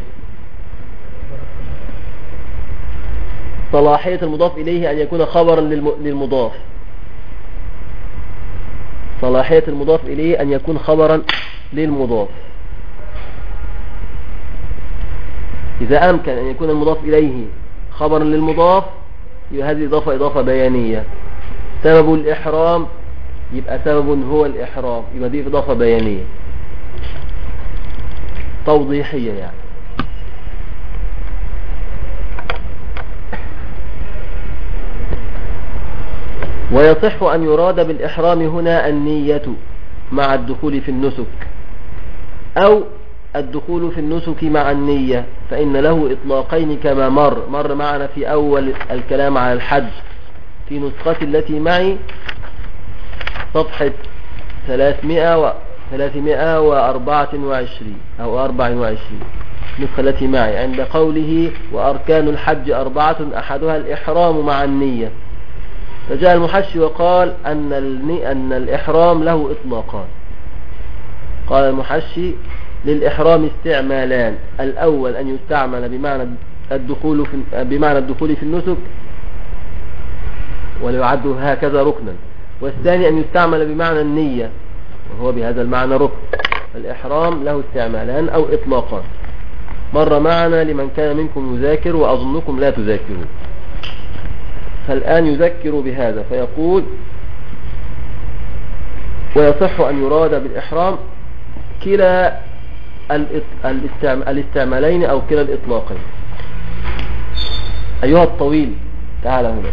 صلاحية المضاف إليه أن يكون خبرا للمضاف، صلاحية المضاف إليه أن يكون خبرا للمضاف. إذا أمكن أن يكون المضاف إليه خبرا للمضاف يبقى هذه إضافة بيانية. سبب الإحرام يبقى سبب هو الإحرام، يبقى دي إضافة بيانية توضيحية يعني. ويصح أن يراد بالإحرام هنا النية مع الدخول في النسك، أو الدخول في النسك مع النية، فإن له إطلاقين كما مر معنا في أول الكلام على الحج في نسختي التي معي صفحة 324 أو 24 النسخة التي معي عند قوله وأركان الحج 4 أحدها الإحرام مع النية. فجاء المحشي وقال أن الإحرام له إطلاقان. قال المحشي للإحرام استعمالان، الأول أن يستعمل بمعنى الدخول في النسك وليعد هكذا ركنا، والثاني أن يستعمل بمعنى النية وهو بهذا المعنى ركن. الإحرام له استعمالان أو إطلاقان، مر معنا لمن كان منكم يذاكر وأظنكم لا تذاكرون. فالآن يذكر بهذا فيقول ويصح أن يراد بالإحرام كلا الاستعمالين أو كلا الإطلاقين. أيها الطويل تعال هنا.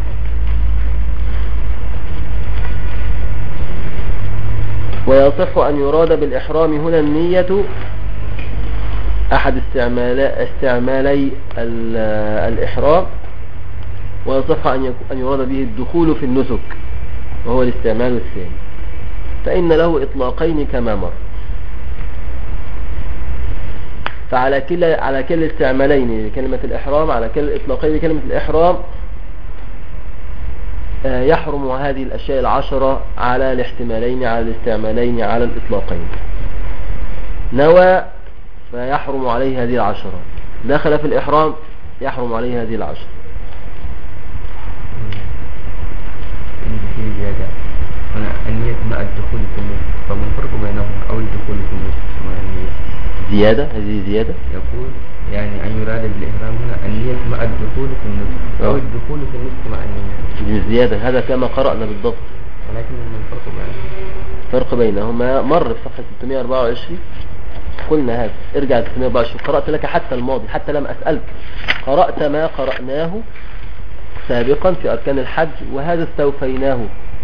ويصح أن يراد بالإحرام هنا النية أحد استعمالي الإحرام، ويصح أن يراد به الدخول في النسك وهو الاستعمال الثاني، فإن له إطلاقين كما مر. فعلى كلا الاستعمالين لكلمة الإحرام، على كلا الإطلاقين لكلمة الإحرام يحرم هذه الأشياء 10 على الاحتمالين، على الاستعمالين، على الإطلاقين. نوى فيحرم عليه هذه 10، دخل في الإحرام يحرم عليه هذه 10. هنا النية مع الدخول في النسك، فما الفرق بينهما؟ أو الدخول في النسك مع النية زيادة، هذه زيادة. يقول يعني أن يراد بالإحرام هنا النية مع الدخول في النسك أو الدخول في النسك مع النية. زيادة، هذا كما قرأنا بالضبط. ولكن من الفرق بينهما؟ فرق بينهما مر في صفحة 624 قلنا هذا. ارجع 624، قرأت لك حتى الماضي، حتى لم أسألك، قرأت ما قرأناه سابقا في أركان الحج، وهذا استوفيناه.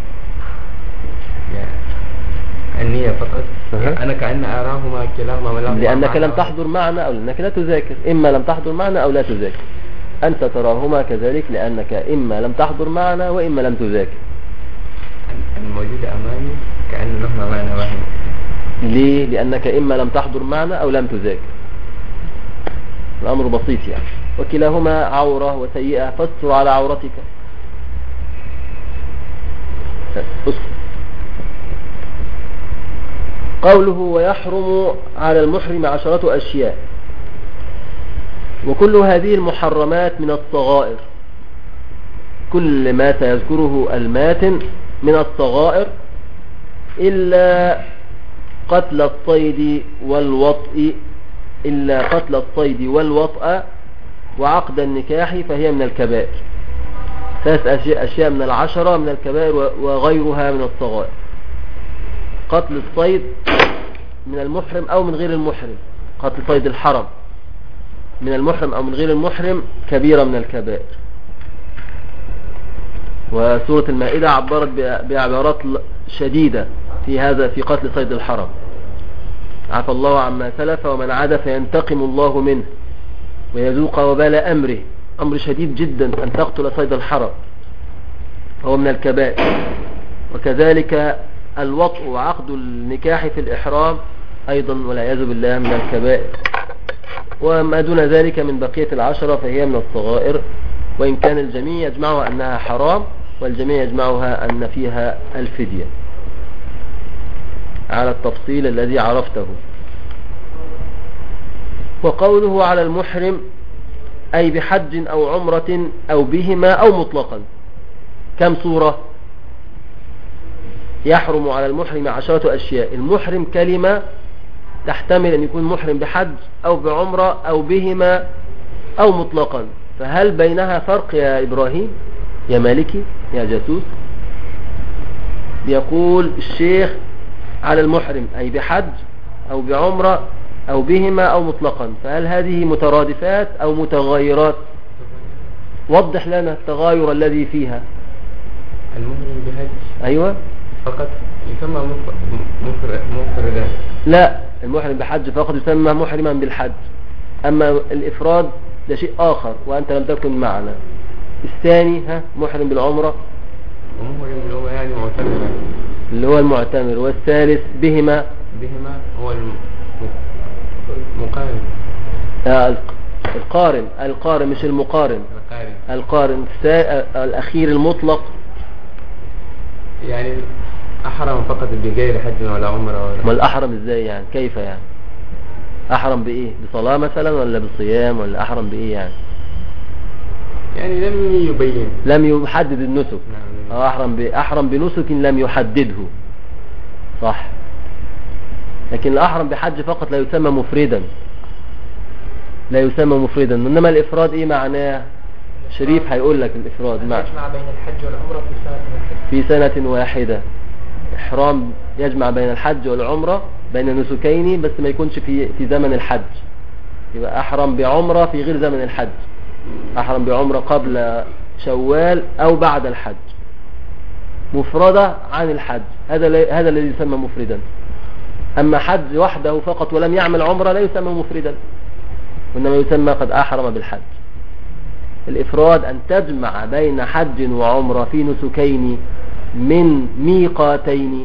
النية فقط. أنا كأن أراهما كلاهما لأنك لم تحضر معنا أو لأنك لا تذاكر، إما لم تحضر معنا أو لا تذاكر. أنت تراهما كذلك لأنك إما لم تحضر معنا وإما لم تذاكر. الموجود أمامي كأنهما معنا واحد. ليه؟ لأنك إما لم تحضر معنا أو لم تذاكر. الأمر بسيط يعني. وكلاهما عورة وسيئة، فاستر على عورتك. قوله ويحرم على المحرم 10 أشياء، وكل هذه المحرمات من الصغائر. كل ما سيذكره الماتن من الصغائر إلا قتل الصيد والوطء، إلا قتل الصيد والوطء وعقد النكاح فهي من الكبائر. 3 أشياء من 10 من الكبائر وغيرها من الصغائر. قتل الصيد من المحرم أو من غير المحرم، قتل صيد الحرم من المحرم أو من غير المحرم كبيرة من الكبائر. وسورة المائدة عبرت بعبارات شديدة في هذا، في قتل صيد الحرم. عفى الله عما سلف ومن عاد فينتقم الله منه ويذوق وبال أمره. أمر شديد جدا أن تقتل صيد الحرم، فهو من الكبائر. وكذلك الوطء وعقد النكاح في الإحرام أيضا والعياذ بالله من الكبائر. وما دون ذلك من بقية 10 فهي من الصغائر، وإن كان الجميع يجمعها أنها حرام والجميع يجمعها أن فيها الفدية على التفصيل الذي عرفته. وقوله على المحرم أي بحج أو عمرة أو بهما أو مطلقا. كم صورة؟ يحرم على المحرم 10 أشياء. المحرم كلمة تحتمل أن يكون محرم بحج أو بعمرة أو بهما أو مطلقا، فهل بينها فرق يا إبراهيم يا مالكي يا جاسوس؟ يقول الشيخ على المحرم أي بحج أو بعمرة أو بهما أو مطلقا، فهل هذه مترادفات أو متغايرات؟ وضح لنا التغاير الذي فيها. المحرم بحج أيوة فقط يسمى مفردا. لا، المحرم بحج فقط يسمى محرما بالحج، أما الإفراد ده شيء آخر وأنت لم تكن معنا. الثاني محرم بالعمرة، ومحرم اللي هو يعني معتمر، اللي هو المعتمر. والثالث بهما هو المقارن. القارن مش المقارن. القارن الأخير المطلق، يعني أحرم فقط بغير حج ولا عمرة ولا. ما الأحرم إزاي يعني؟ كيف يعني؟ أحرم بإيه؟ بصلاة مثلا ولا بصيام ولا أحرم بإيه يعني؟ يعني لم يبين، لم يحدد النسك. أحرم بنسك لم يحدده، صح. لكن الأحرم بحج فقط لا يسمى مفردا، لا يسمى مفردا. إنما الإفراد إيه معناه؟ شريف هيقول لك الإفراد يجمع بين الحج والعمرة في سنة واحدة. إحرام يجمع بين الحج والعمرة بين نسكين، بس ما يكونش في زمن الحج. يبقى أحرم بعمرة في غير زمن الحج، أحرم بعمرة قبل شوال أو بعد الحج، مفردة عن الحج. هذا الذي يسمى مفردا. أما حج وحده فقط ولم يعمل عمرة لا يسمى مفردا، وإنما يسمى قد أحرم بالحج. الإفراد أن تجمع بين حج وعمرة في نسكين من ميقاتين،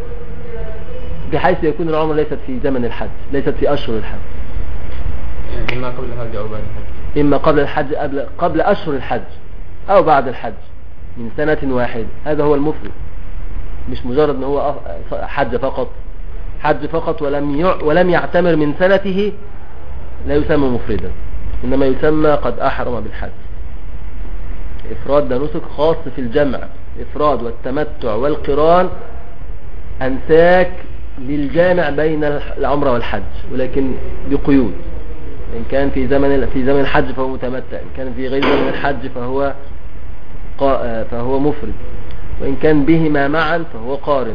بحيث يكون العمرة ليست في زمن الحج، ليست في أشهر الحج، يعني إما قبل الحج أو بعد الحج، إما قبل الحج قبل أشهر الحج أو بعد الحج من سنة واحدة. هذا هو المفرد، مش مجرد أنه هو حج فقط ولم يعتمر من سنته، لا يسمى مفردا، إنما يسمى قد أحرم بالحج. إفراد ده نسك خاص في الجمع. الإفراد والتمتع والقران أنساك للجامع بين العمرة والحج، ولكن بقيود. إن كان في زمن الحج فهو متمتع، إن كان في غير زمن الحج فهو مفرد، وإن كان بهما معا فهو قارن،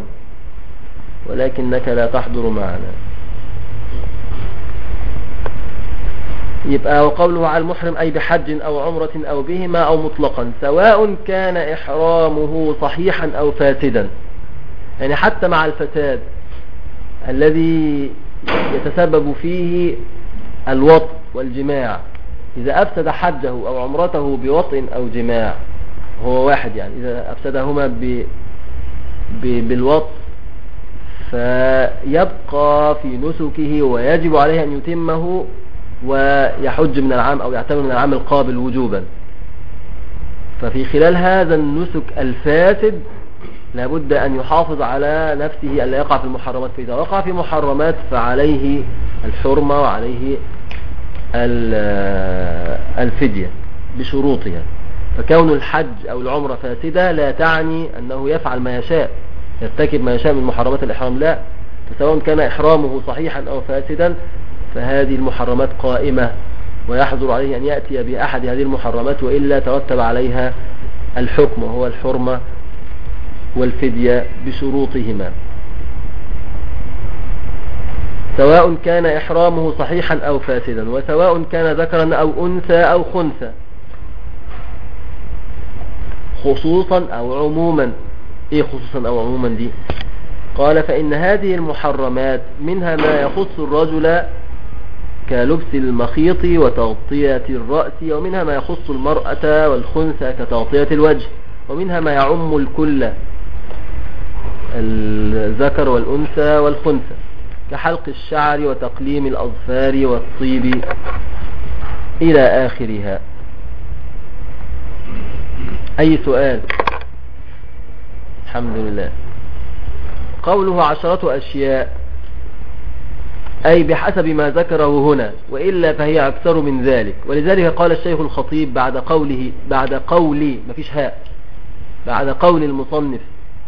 ولكنك لا تحضر معنا. يبقى وقوله على المحرم أي بحج أو عمرة أو بهما أو مطلقا، سواء كان إحرامه صحيحا أو فاسدا. يعني حتى مع الفساد الذي يتسبب فيه الوطء والجماع، إذا أفسد حجه أو عمرته بوطء أو جماع، هو واحد يعني، إذا أفسدهما بالوطء فيبقى في نسكه ويجب عليه أن يتمه ويحج من العام أو يعتمر من العام القابل وجوبا. ففي خلال هذا النسك الفاسد لابد أن يحافظ على نفسه ألا يقع في المحرمات، فإذا وقع في محرمات فعليه الحرمة وعليه الفدية بشروطها. فكون الحج أو العمرة فاسدة لا تعني أنه يفعل ما يشاء، يرتكب ما يشاء من محرمات الإحرام، لا. فسواء كان إحرامه صحيحا أو فاسدا فهذه المحرمات قائمة، ويحظر عليه أن يأتي بأحد هذه المحرمات وإلا ترتب عليها الحكم وهو الحرمة والفدية بشروطهما. سواء كان إحرامه صحيحا أو فاسدا، وسواء كان ذكرا أو أنثى أو خنثى، خصوصا أو عموما. إيه خصوصا أو عموما دي؟ قال فإن هذه المحرمات منها ما يخص الرجل كلبس المخيط وتغطية الرأس، ومنها ما يخص المرأة والخنثى كتغطية الوجه، ومنها ما يعم الكل الذكر والأنثى والخنثى كحلق الشعر وتقليم الأظفار والطيب إلى آخرها. أي سؤال؟ الحمد لله. قوله 10 أشياء أي بحسب ما ذكره هنا، وإلا فهي أكثر من ذلك. ولذلك قال الشيخ الخطيب بعد قول مفيش هاء، بعد قول المصنف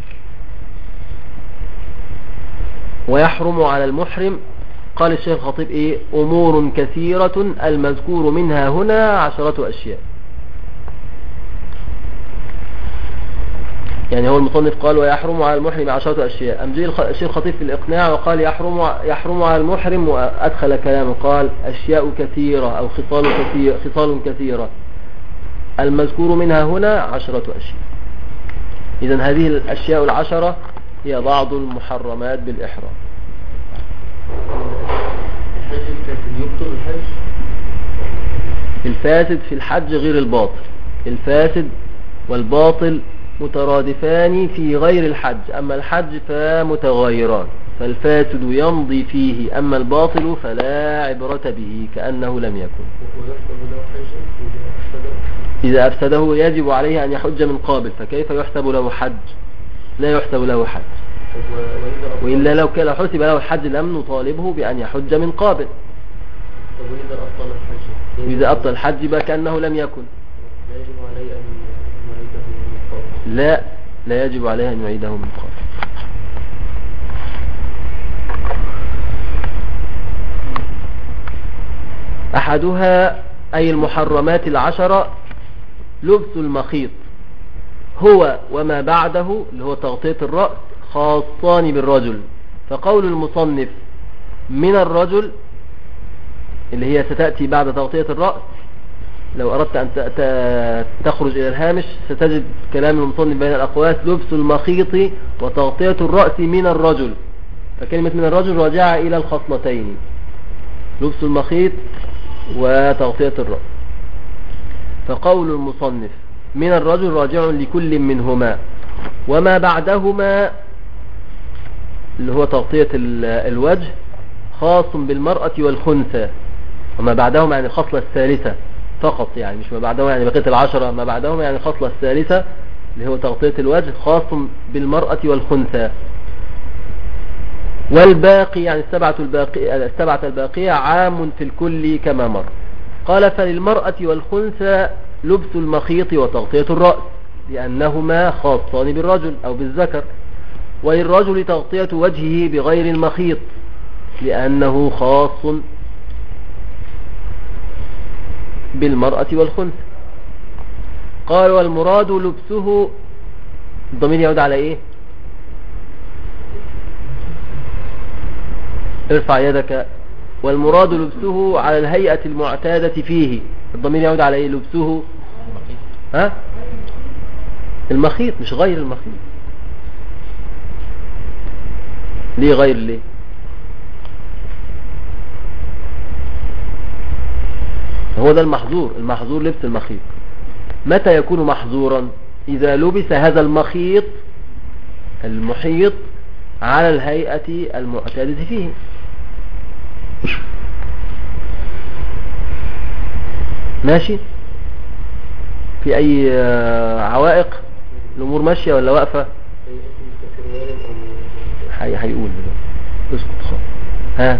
ويحرم على المحرم، قال الشيخ الخطيب إيه؟ أمور كثيرة المذكور منها هنا 10 أشياء. يعني هو المصنف قال ويحرم على المحرم 10 أشياء، أم جاء الشيخ الخطيب في الإقناع وقال يحرم على المحرم، وأدخل كلامه قال أشياء كثيرة أو خصال كثيرة المذكور منها هنا 10 أشياء. إذن هذه الأشياء 10 هي بعض المحرمات بالإحرام. الفاسد في الحج غير الباطل. الفاسد والباطل مترادفان في غير الحج، أما الحج فمتغايران، فالفاسد يمضي فيه، أما الباطل فلا عبرة به كأنه لم يكن. إذا أفسده يجب عليه أن يحج من قابل، فكيف يحسب له حج؟ لا يحسب له حج، وإلا لو حسب له الحج لم نطالبه بأن يحج من قابل. إذا أبطل الحج بقى كأنه لم يكن. لا يجب عليه أن يعيده من قابل. أحدها أي المحرمات 10 لبس المخيط، هو وما بعده اللي هو تغطية الرأس خاصان بالرجل. فقول المصنف من الرجل اللي هي ستأتي بعد تغطية الرأس، لو أردت أن تخرج إلى الهامش ستجد كلام المصنف بين الأقواس لبس المخيط وتغطية الرأس من الرجل، فكلمة من الرجل راجعة إلى الخصلتين، لبس المخيط وتغطية الرأس. فقول المصنف من الرجل راجع لكل منهما، وما بعدهما اللي هو تغطية الوجه خاص بالمرأة والخنثى. وما بعدهما يعني الخصلة الثالثة فقط، يعني مش ما بعدهما يعني بقية 10، ما بعدهما يعني الخصلة الثالثة اللي هو تغطية الوجه خاص بالمرأة والخنثى. والباقي يعني السبعة الباقية عام في الكل كما مر. قال فللمرأة والخنثى لبس المخيط وتغطية الرأس لأنهما خاصان بالرجل أو بالذكر، وللرجل تغطية وجهه بغير المخيط لأنه خاص بالمرأة والخنثى. قال والمراد لبسه، الضمير يعود على ايه؟ ارفع يدك والمراد لبسه على الهيئة المعتادة فيه. الضمير يعود على ايه؟ لبسه ها المخيط، مش غير المخيط. ليه غير؟ ليه؟ هو ده المحظور. المحظور لبس المخيط. متى يكون محظورا؟ إذا لبس هذا المخيط المحيط على الهيئة المعتادة فيه. ماشي؟ في أي عوائق؟ الأمور ماشية ولا واقفة؟ هيقول اسكت خالص. ها،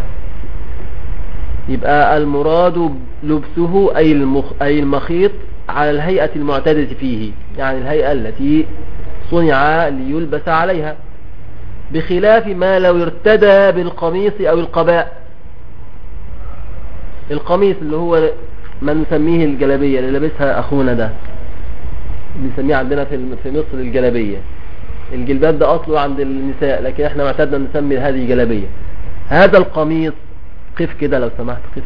يبقى المراد لبسه أي المخيط على الهيئة المعتادة فيه، يعني الهيئة التي صنع ليلبس عليها، بخلاف ما لو ارتدى بالقميص أو القباء. القميص اللي هو ما نسميه الجلابية اللي لابسها أخونا ده، بنسميه عندنا في مصر الجلابية. الجلباب ده أصله عند النساء، لكن احنا معتادنا نسمي هذه جلابية. هذا القميص، قف كده لو سمحت، قف.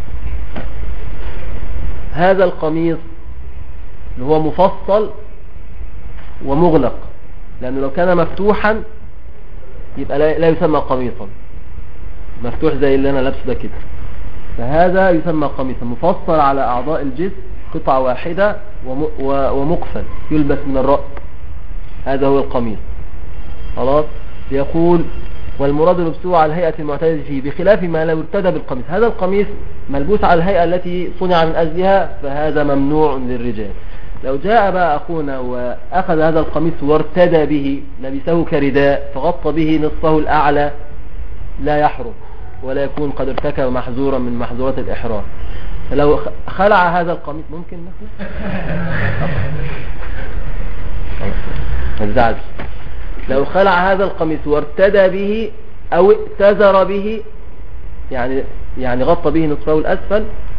هذا القميص اللي هو مفصل ومغلق، لأنه لو كان مفتوحا يبقى لا يسمى قميصا. مفتوح زي اللي أنا لابسه ده كده، فهذا يسمى قميصا مفصل على أعضاء الجسم، قطعة واحدة ومقفل يلبس من الرأس. هذا هو القميص. خلاص. يقول والمراد لبسه على الهيئة المعتادة فيه، بخلاف ما لو ارتدى بالقميص. هذا القميص ملبوس على الهيئة التي صنع من أجلها، فهذا ممنوع للرجال. لو جاء بقى أخونا وأخذ هذا القميص وارتدى به، لبسه كرداء فغطى به نصفه الأعلى، لا يحرم ولا يكون قد ارتكب محظورا من محظورات الإحرام. فلو خلع هذا القميص، ممكن نخلع؟ ما تزعلش. لو خلع هذا القميص وارتدى به أو ائتزر به، يعني غطى به نصفه الأسفل،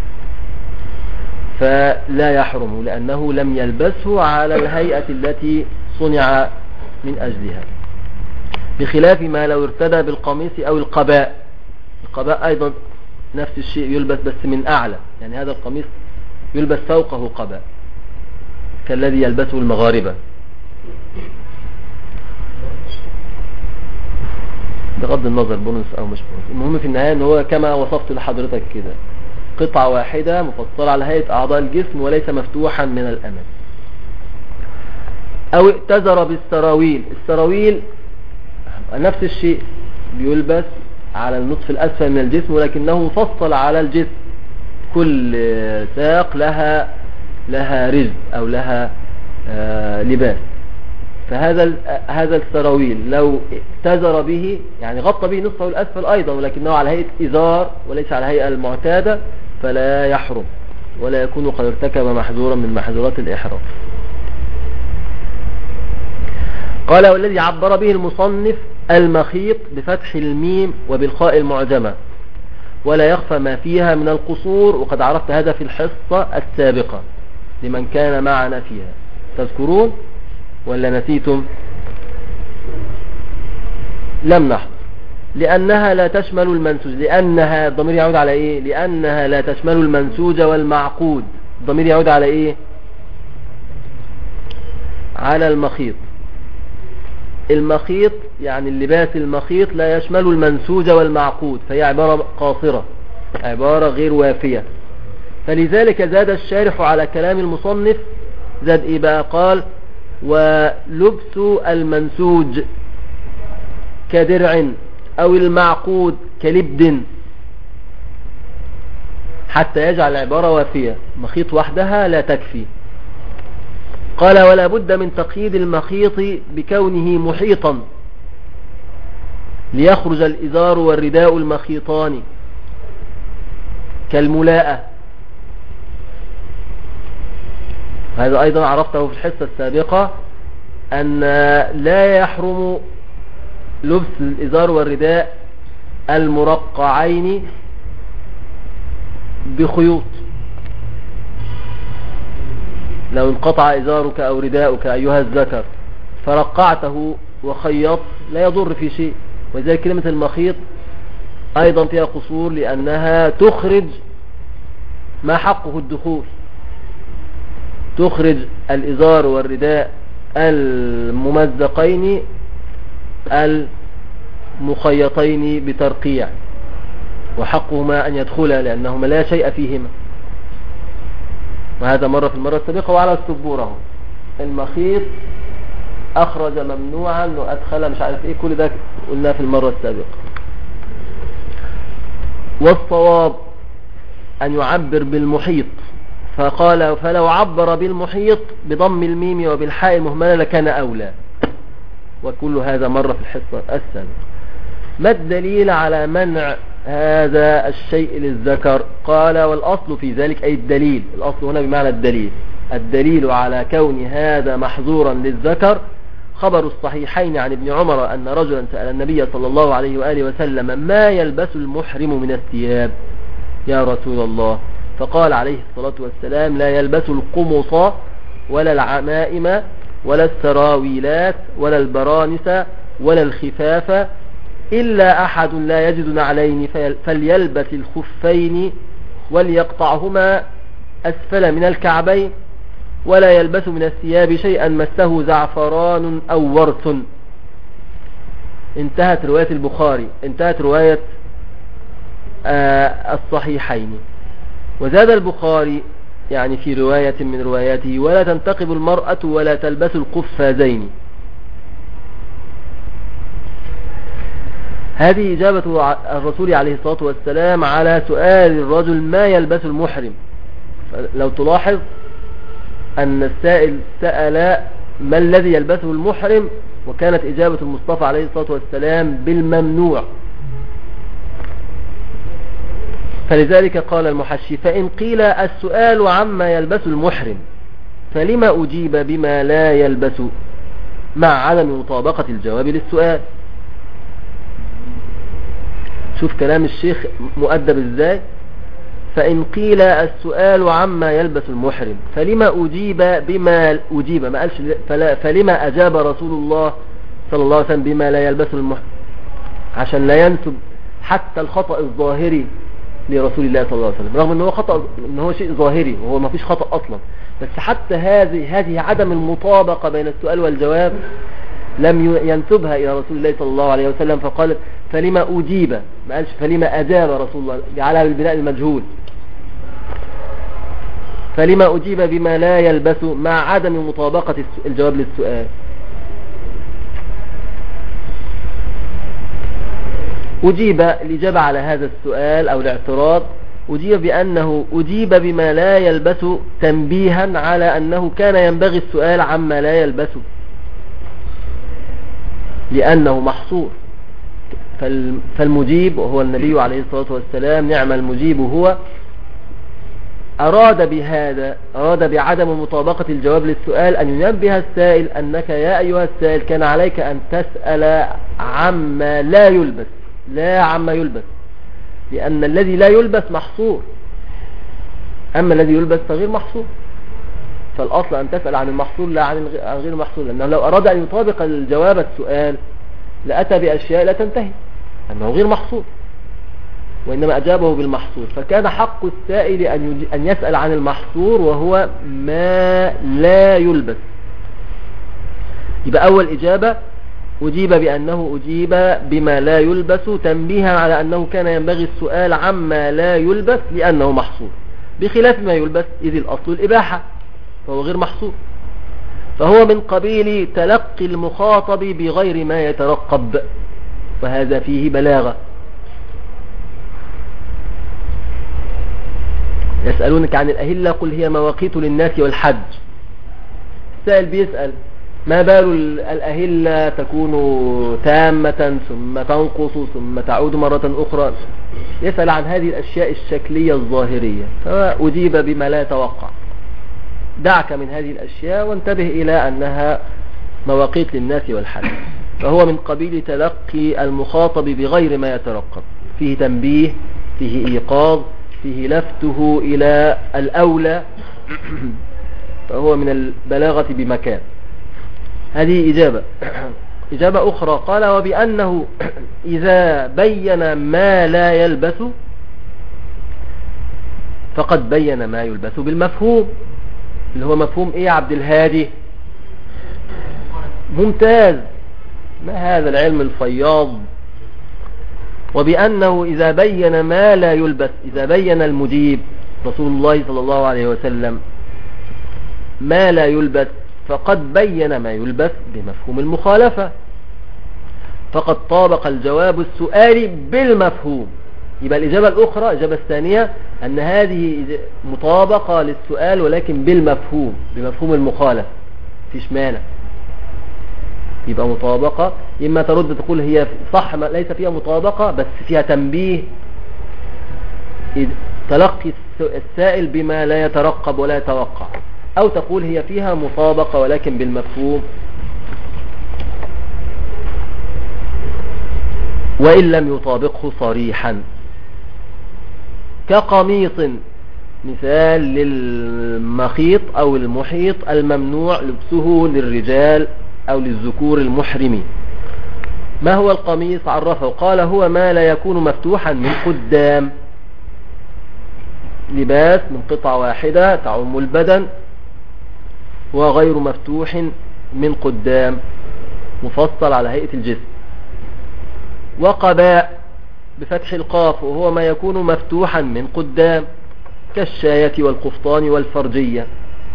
فلا يحرم، لأنه لم يلبسه على الهيئة التي صنع من أجلها، بخلاف ما لو ارتدى بالقميص أو القباء. القباء أيضا نفس الشيء، يلبس بس من أعلى، يعني هذا القميص يلبس فوقه قباء كالذي يلبسه المغاربة. بغض النظر بونس أو مش بونس، المهم في النهاية أنه هو كما وصفت لحضرتك كده، قطعة واحدة مفصلة على هيئة أعضاء الجسم وليس مفتوحا من الأمام. أو ائتزر بالسراويل. السراويل نفس الشيء، بيلبس على النصف الأسفل من الجسم ولكنه مفصل على الجسم، كل ساق لها رزق أو لها لباس. فهذا السراويل لو ائتزر به، يعني غطى به نصفه الأسفل أيضا، ولكنه على هيئة إزار وليس على هيئة المعتادة، فلا يحرم ولا يكون قد ارتكب محظورا من محظورات الإحرام. قال والذي عبر به المصنف المخيط بفتح الميم وبالخاء المعجمة، ولا يخفى ما فيها من القصور، وقد عرفت هذا في الحصة السابقة لمن كان معنا فيها. تذكرون ولا نسيتم؟ لم نحضر. لأنها لا تشمل المنسوج. لأنها الضمير يعود على إيه؟ لأنها لا تشمل المنسوج والمعقود. الضمير يعود على إيه؟ على المخيط. المخيط يعني اللباس المخيط لا يشمل المنسوج والمعقود، فهي عبارة قاصرة، عبارة غير وافية. فلذلك زاد الشارح على كلام المصنف، زاد إيه بقى؟ قال ولبس المنسوج كدرع أو المعقود كلبد، حتى يجعل العبارة وافية. مخيط وحدها لا تكفي. قال ولا بد من تقييد المخيط بكونه محيطا، ليخرج الإزار والرداء المخيطان كالملاءة. هذا أيضا عرفته في الحصة السابقة، أن لا يحرم لبس الإزار والرداء المرقعين بخيوط. لو انقطع إزارك أو رداؤك أيها الذكر فرقعته وخيط لا يضر في شيء. وذلك كلمة المخيط أيضا فيها قصور لأنها تخرج ما حقه الدخول، تخرج الإزار والرداء الممزقين المخيطين بترقيع، وحقهما أن يدخلا لأنهما لا شيء فيهما. وهذا مرة في المرة السابقة. وعلى السبورة المخيط أخرج ممنوعا وأدخل مش عارف إيه، كل ده قلنا في المرة السابقة. والصواب أن يعبر بالمحيط، فقال فلو عبر بالمحيط بضم الميم وبالحاء المهملة لكان أولى، وكل هذا مرة في الحصة السابقة. ما الدليل على منع هذا الشيء للذكر؟ قال والأصل في ذلك أي الدليل، الأصل هنا بمعنى الدليل، الدليل على كون هذا محظورا للذكر خبر الصحيحين عن ابن عمر أن رجلا سأل النبي صلى الله عليه وآله وسلم ما يلبس المحرم من الثياب يا رسول الله؟ فقال عليه الصلاة والسلام لا يلبس القمص ولا العمائم ولا السراويلات ولا البرانس ولا الخفاف إلا أحد لا يجد نعلين فليلبس الخفين وليقطعهما أسفل من الكعبين ولا يلبس من الثياب شيئا مسه زعفران أو ورث. انتهت رواية البخاري، انتهت رواية الصحيحين. وزاد البخاري يعني في رواية من رواياته ولا تنتقب المرأة ولا تلبس القفازين. هذه إجابة الرسول عليه الصلاة والسلام على سؤال الرجل ما يلبس المحرم. لو تلاحظ أن السائل سأل ما الذي يلبسه المحرم، وكانت إجابة المصطفى عليه الصلاة والسلام بالممنوع. فلذلك قال المحشي فإن قيل السؤال عما يلبس المحرم فلما أجيب بما لا يلبس مع عدم مطابقة الجواب للسؤال. شوف كلام الشيخ مؤدب ازاي. فإن قيل السؤال عما يلبس المحرم فلما أجيب بما أجيب، ما قالش فلما أجاب رسول الله صلى الله عليه وسلم بما لا يلبس المحرم، عشان لا ينسب حتى الخطأ الظاهري لرسول الله صلى الله عليه وسلم، رغم أنه خطأ، أنه شيء ظاهري وهو ما فيش خطأ أصلا، بس حتى هذه عدم المطابقة بين السؤال والجواب لم ينسبها إلى رسول الله صلى الله عليه وسلم، فقال فلما أجيب، ما قالش فلما أجاب رسول الله، جعلها بالبناء المجهول. فلما أجيب بما لا يلبس مع عدم مطابقة الجواب للسؤال. أجيب الإجابة على هذا السؤال أو الاعتراض، أجيب بأنه أجيب بما لا يلبس تنبيها على أنه كان ينبغي السؤال عما لا يلبس لأنه محصور. فالمجيب وهو النبي عليه الصلاة والسلام نعم المجيب هو أراد بهذا، أراد بعدم مطابقة الجواب للسؤال أن ينبه السائل أنك يا أيها السائل كان عليك أن تسأل عما لا يلبس لا عما يلبس، لأن الذي لا يلبس محصور، أما الذي يلبس فغير محصور. فالأصل أن تسأل عن المحصور لا عن غير المحصور، لأنه لو أراد أن يطابق الجواب السؤال لأتى بأشياء لا تنتهي، أنه غير محصور، وإنما أجابه بالمحصور. فكان حق السائل أن يسأل عن المحصور وهو ما لا يلبس. يبقى أول إجابة أجيب بأنه أجيب بما لا يلبس تنبيها على أنه كان ينبغي السؤال عما لا يلبس لأنه محصور، بخلاف ما يلبس إذ الأصل الإباحة فهو غير محصور، فهو من قبيل تلقي المخاطب بغير ما يترقب، وهذا فيه بلاغة. يسألونك عن الأهلة قل هي مواقيت للناس والحج. السائل بيسأل ما بال الأهلة تكون تامة ثم تنقص ثم تعود مرة أخرى، يسأل عن هذه الأشياء الشكلية الظاهرية، فأجيب بما لا يتوقع. دعك من هذه الأشياء وانتبه إلى أنها مواقيت للناس والحج، فهو من قبيل تلقي المخاطب بغير ما يترقب، فيه تنبيه، فيه إيقاظ، فيه لفته إلى الأولى، فهو من البلاغة بمكان. هذه إجابة. إجابة أخرى قال وبأنه إذا بين ما لا يلبس فقد بين ما يلبس بالمفهوم، اللي هو مفهوم إيه يا عبد الهادي؟ ممتاز، ما هذا العلم الفياض. وبأنه إذا بين ما لا يلبس، إذا بين المجيب رسول الله صلى الله عليه وسلم ما لا يلبس فقد بين ما يلبس بمفهوم المخالفة، فقد طابق الجواب السؤالي بالمفهوم. يبقى الإجابة الأخرى، الإجابة الثانية، أن هذه مطابقة للسؤال ولكن بالمفهوم، بمفهوم المخالفة، فيش مانع. يبقى مطابقة، إما ترد تقول هي صح ليس فيها مطابقة بس فيها تنبيه، تلقي السائل بما لا يترقب ولا يتوقع، أو تقول هي فيها مطابقة ولكن بالمفهوم. وإن لم يطابقه صريحا كقميص، مثال للمخيط أو المحيط الممنوع لبسه للرجال أو للذكور المحرمين. ما هو القميص؟ عرفه قال هو ما لا يكون مفتوحا من قدام، لباس من قطعة واحدة تعم البدن وغير مفتوح من قدام، مفصل على هيئة الجسم. وقباء بفتح القاف وهو ما يكون مفتوحا من قدام كالشاية والقفطان والفرجية.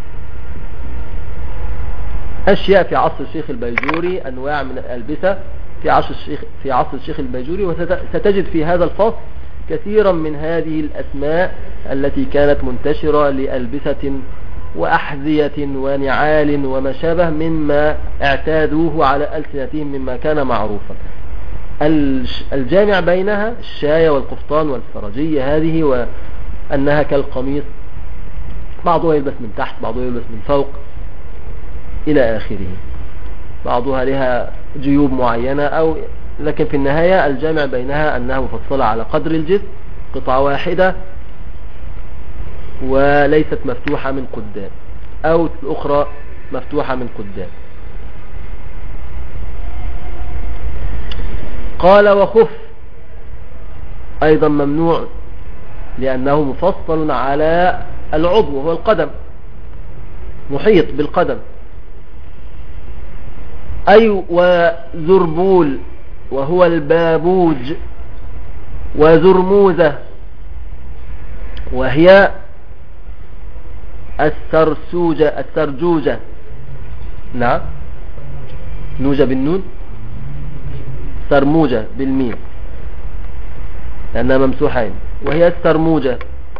أشياء في عصر الشيخ البيجوري، أنواع من الألبسة في عصر الشيخ البيجوري، وستجد في هذا الفصل كثيرا من هذه الأسماء التي كانت منتشرة لألبسة وأحذية ونعال وما شابه مما اعتادوه على ألسنتهم مما كان معروفا. الجامع بينها الشاية والقفطان والفرجية هذه، وأنها كالقميص، بعضها يلبس من تحت بعضها يلبس من فوق إلى آخره، بعضها لها جيوب معينة لكن في النهاية الجامع بينها أنها مفصلة على قدر الجسم، قطعة واحدة وليست مفتوحة من قدام، أو الأخرى مفتوحة من قدام. قال وخف أيضا ممنوع لأنه مفصل على العضو وهو القدم، محيط بالقدم. أي وزربول وهو البابوج، وزرموزة وهي السرجوجة، نعم، نوجة بالنون، سرموجة بالميم لأنها ممسوحين، وهي السرموجة.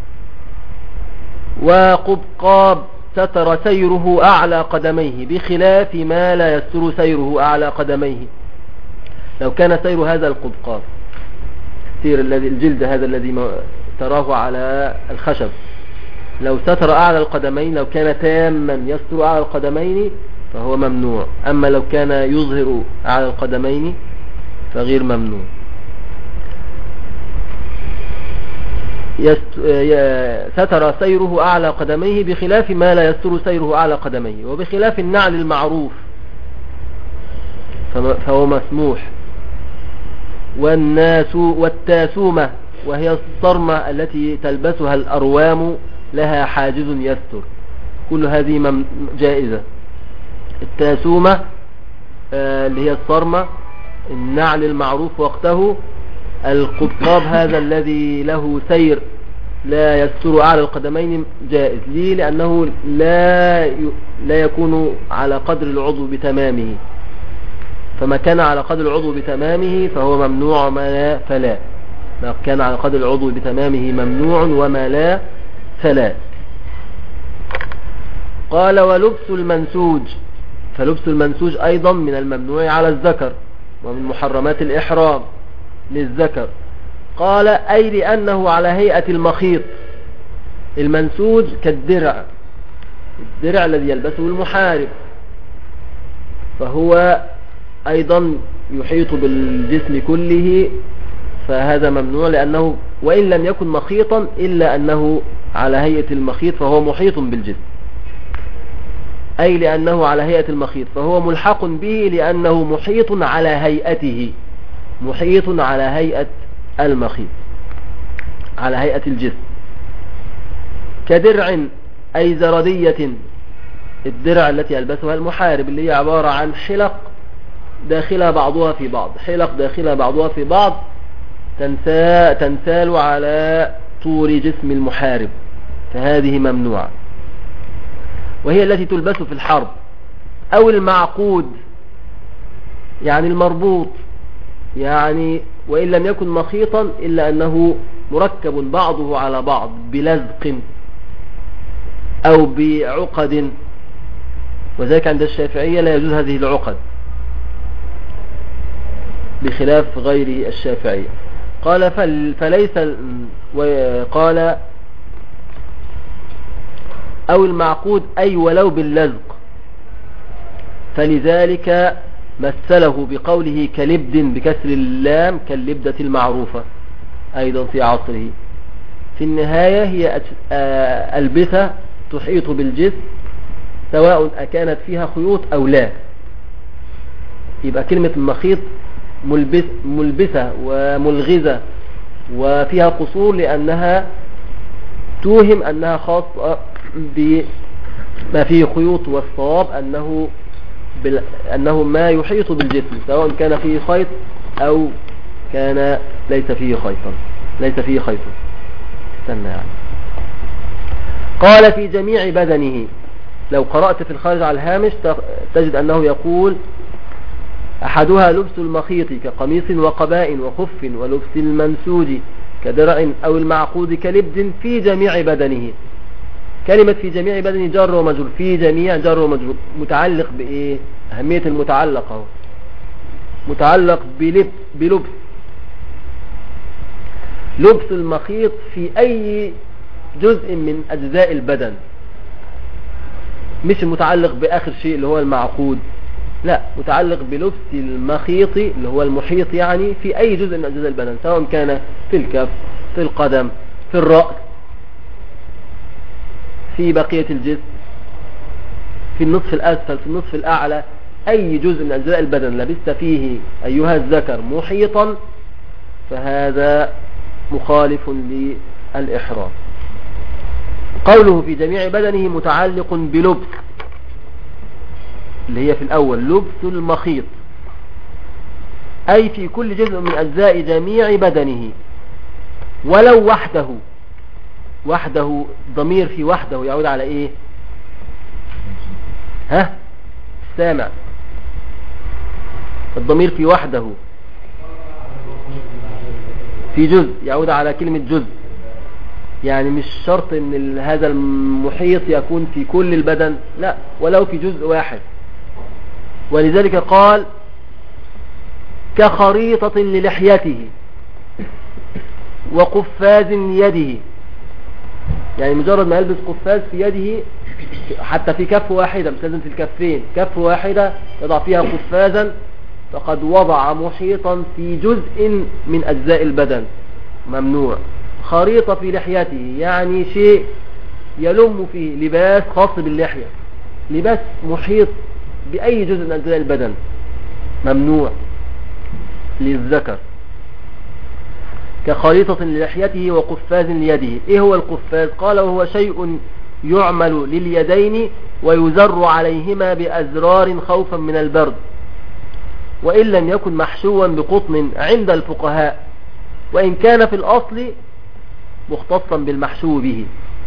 وقبقاب ستر سيره أعلى قدميه بخلاف ما لا يستر سيره أعلى قدميه. لو كان سير هذا القبقاب، سير الجلد هذا الذي تراه على الخشب، لو ستر أعلى القدمين، لو كان تاما يستر أعلى القدمين فهو ممنوع. أما لو كان يظهر أعلى القدمين فغير ممنوع. ستر سيره أعلى قدميه بخلاف ما لا يستر سيره أعلى قدميه، وبخلاف النعل المعروف فهو مسموح. والتاسومة وهي الصرمة التي تلبسها الأروام لها حاجز يستر، كل هذه جائزة. التاسومة اللي هي الصرمة، النعل المعروف وقته، القبقاب هذا الذي له سير لا يستر أعلى القدمين جائز. ليه؟ لأنه لا يكون على قدر العضو بتمامه، فما كان على قدر العضو بتمامه فهو ممنوع، وما لا فلا. ما كان على قدر العضو بتمامه ممنوع، وما لا فلا. قال ولبس المنسوج، فلبس المنسوج أيضا من الممنوع على الذكر ومن محرمات الإحرام للذكر. قال أي لأنه على هيئة المخيط. المنسوج كالدرع، الدرع الذي يلبسه المحارب، فهو أيضا يحيط بالجسم كله، فهذا ممنوع لأنه وإن لم يكن مخيطا إلا أنه على هيئة المخيط فهو محيط بالجسم. أي لأنه على هيئة المخيط، فهو ملحق به لأنه محيط على هيئته، محيط على هيئة المخيط، على هيئة الجسم. كدرع أي زردية، الدرع التي يلبسها المحارب اللي هي عبارة عن حلق داخلها بعضها في بعض، حلق داخلها بعضها في بعض تنسال على طول جسم المحارب، فهذه ممنوعة، وهي التي تلبس في الحرب. أو المعقود يعني المربوط، يعني وإن لم يكن مخيطا إلا أنه مركب بعضه على بعض بلزق أو بعقد، وذلك عند الشافعية لا يجوز هذه العقد بخلاف غير الشافعية. قال فليس، وقال أو المعقود أي ولو باللزق، فلذلك مثله بقوله كلبد بكسر اللام كاللبدة المعروفة أيضا في عصره. في النهاية هي ألبسة تحيط بالجسم سواء أكانت فيها خيوط أو لا. يبقى كلمة المخيط ملبسة وملغزة وفيها قصور، لأنها توهم أنها خاصة بما فيه خيوط، والصواب أنه ما يحيط بالجسم سواء كان فيه خيط أو كان ليس فيه خيط. استنى يعني. قال في جميع بدنه. لو قرأت في الخارج على الهامش تجد أنه يقول أحدها لبس المخيط كقميص وقباء وخف، ولبس المنسوج كدرع أو المعقود كلبد في جميع بدنه. كلمة في جميع بدنه جر ومجرور، في جميع جر ومجرور، متعلق بإيه؟ أهمية المتعلق اهو، متعلق بلبس المخيط في أي جزء من أجزاء البدن، مش متعلق بآخر شيء اللي هو المعقود، لا، متعلق بلبس المخيط اللي هو المحيط، يعني في أي جزء من أجزاء البدن، سواء كان في الكف، في القدم، في الرأس، في بقية الجسم، في النصف الأسفل، في النصف الأعلى، أي جزء من أجزاء البدن لبست فيه أيها الذكر محيطا فهذا مخالف للإحرام. قوله في جميع بدنه متعلق بلبس اللي هي في الأول لبس المخيط، أي في كل جزء من أجزاء جميع بدنه ولو وحده. ضمير في وحده يعود على إيه؟ السامع. الضمير في وحده في جزء يعود على كلمة جزء، يعني مش شرط ان هذا المحيط يكون في كل البدن، لا، ولو في جزء واحد. ولذلك قال كخريطة للحيته وقفاز يده، يعني مجرد ما يلبس قفاز في يده، حتى في كف واحدة، مش لازم في الكفين، كف واحدة يضع فيها قفازا، فقد وضع محيطا في جزء من أجزاء البدن، ممنوع. خريطة في لحيته يعني شيء يلم فيه، لباس خاص باللحية، لباس محيط بأي جزء من أجزاء البدن، ممنوع للذكر. كخريطة للحيته وقفاز ليده. ايه هو القفاز؟ قال وهو شيء يعمل لليدين ويزر عليهما بأزرار خوفا من البرد، وإن لم يكن محشوا بقطن عند الفقهاء، وإن كان في الأصل مختصا بالمحشو به،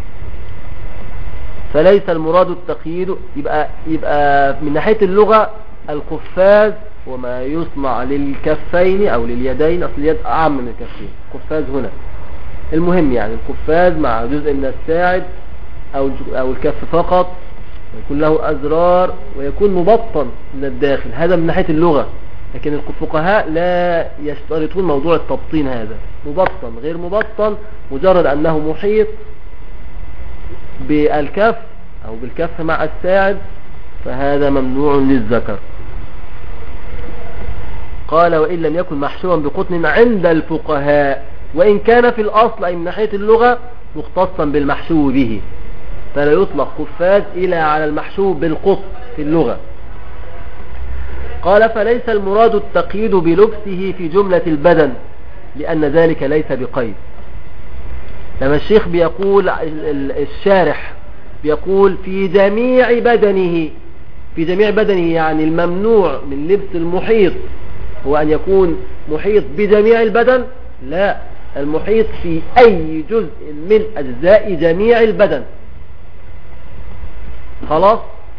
فليس المراد التقييد. يبقى من ناحية اللغة القفاز وما يصنع للكفين أو لليدين، أصل اليد أعم من الكفين، قفاز هنا. المهم يعني القفاز مع جزء من الساعد أو الكف فقط، يكون له أزرار ويكون مبطن من الداخل، هذا من ناحية اللغة. لكن الفقهاء لا يشترطون موضوع التبطين، هذا مبطن غير مبطن، مجرد أنه محيط بالكف أو بالكف مع الساعد، فهذا ممنوع للذكر. قال وإن لم يكن محشوا بقطن عند الفقهاء، وإن كان في الأصل أي من ناحية اللغة مختصا بالمحشو به. فلا يطلق قفاز إلا على المحشو بالقط في اللغة. قال فليس المراد التقييد بلبسه في جملة البدن لأن ذلك ليس بقيد. لما الشيخ بيقول الشارح بيقول في جميع بدنه، في جميع بدنه يعني الممنوع من لبس المحيط هو أن يكون محيط بجميع البدن، لا، المحيط في أي جزء من أجزاء جميع البدن. خلاص.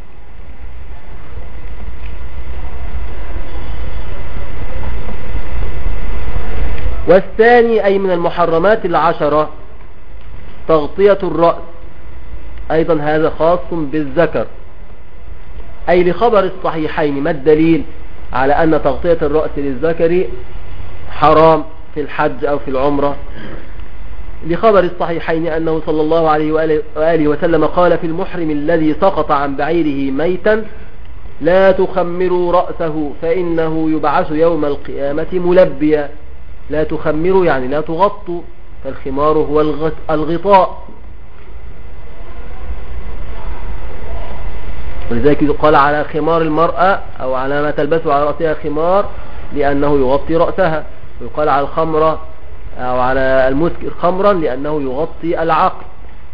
والثاني أي من المحرمات 10 تغطية الرأس، أيضا هذا خاص بالذكر، أي لخبر الصحيحين. ما الدليل على أن تغطية الرأس للذكر حرام في الحج أو في العمرة؟ لخبر الصحيحين أنه صلى الله عليه وآله وسلم قال في المحرم الذي سقط عن بعيره ميتا لا تخمروا رأسه فإنه يبعث يوم القيامة ملبيا. لا تخمروا يعني لا تغطوا، فالخمار هو الغطاء، ولذلك يقال على خمار المرأة أو على ما تلبسه على رأسها خمار لأنه يغطي رأسها، ويقال على الخمرة أو على المسكر خمرا لأنه يغطي العقل.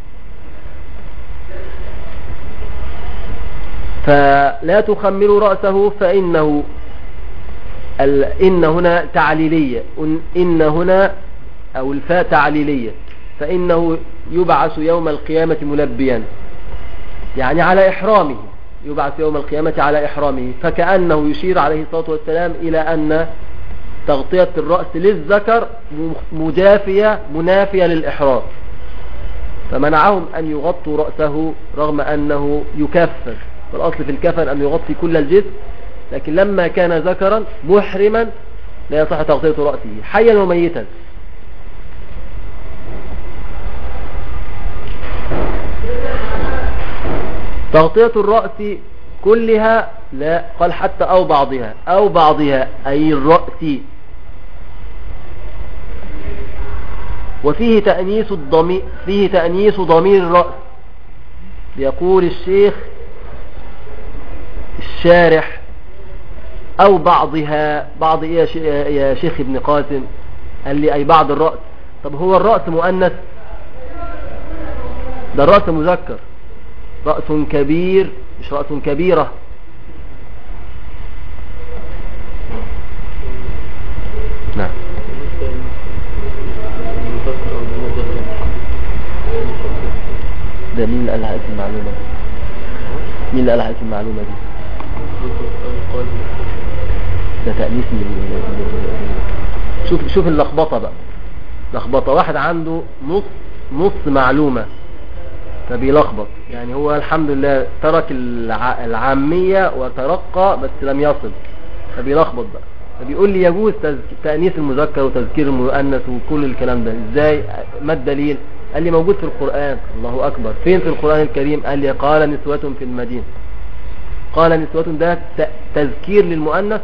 فلا تخمروا رأسه فإنه إن هنا تعليلية، إن هنا أو الفاء تعليلية، فإنه يبعث يوم القيامة ملبيا يعني على إحرامه، يبعث يوم القيامة على إحرامه. فكأنه يشير عليه الصلاة والسلام إلى أن تغطية الرأس للذكر منافية للإحرام، فمنعهم أن يغطوا رأسه رغم أنه يكفر، والأصل في الكفن أن يغطي كل الجسم، لكن لما كان ذكرا محرما لا يصح تغطية رأسه حيا وميتا. تغطية الرأس كلها لا، قال حتى أو بعضها، أو بعضها أي الرأس. وفيه تأنيس الضمير، فيه تأنيس ضمير الرأس. يقول الشيخ الشارح أو بعضها، بعض إيه يا شيخ ابن قاسم؟ قال لي أي بعض الرأس. طب هو الرأس مؤنث؟ ده الرأس مذكر، رأس كبير مش رأس كبيرة. نعم. ده مين اللي قال لها المعلومة دي؟ مين اللي قال لها المعلومة دي؟ ده تأنيس شوف اللخبطة بقى، لخبطة. واحد عنده نص معلومة فبيلخبط، يعني هو الحمد لله ترك العامية وترقى بس لم يصل، فبيلخبط بقى. فبيقول لي يجوز تأنيس المذكر وتذكير المؤنث وكل الكلام ده ازاي؟ ما الدليل؟ قال لي موجود في القرآن. الله أكبر. فين في القرآن الكريم؟ قال لي قال نسوة في المدينة. قال نسوة ده تذكير للمؤنث؟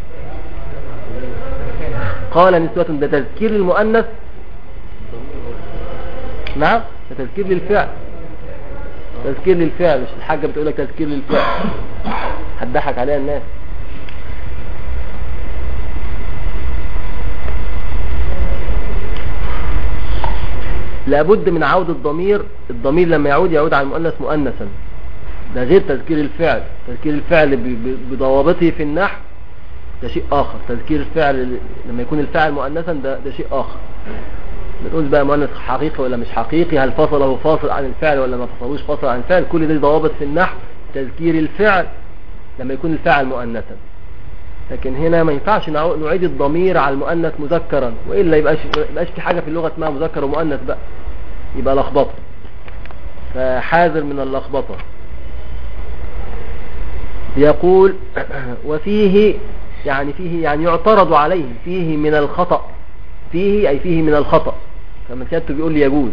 قال نسوة ده تذكير للمؤنث؟ نعم، ده تذكير للفعل، تذكير للفعل. مش الحاجة بتقول لك تذكير للفعل، هتضحك عليها الناس. لابد من عودة الضمير لما يعود على المؤنث مؤنثا، ده غير تذكير الفعل. تذكير الفعل بضوابطه في النحو ده شيء آخر، تذكير الفعل لما يكون الفعل مؤنثا ده شيء آخر. بنقول بقى مؤنث حقيقي ولا مش حقيقي، هل فصله فاصل عن الفعل ولا ما فصلوش فاصل عن الفعل، كل دي ضوابط في النحو. تذكير الفعل لما يكون الفعل مؤنثا، لكن هنا ما ينفعش نعيد الضمير على المؤنث مذكرا، وإلا يبقاش في حاجة في اللغة اسمها مذكر ومؤنث بقى، يبقى لخبطة. فحاذر من اللخبطة. يقول وفيه يعني يعترض عليه، فيه من الخطأ، فيه أي فيه من الخطأ، كما سيادته بيقول لي يجوز.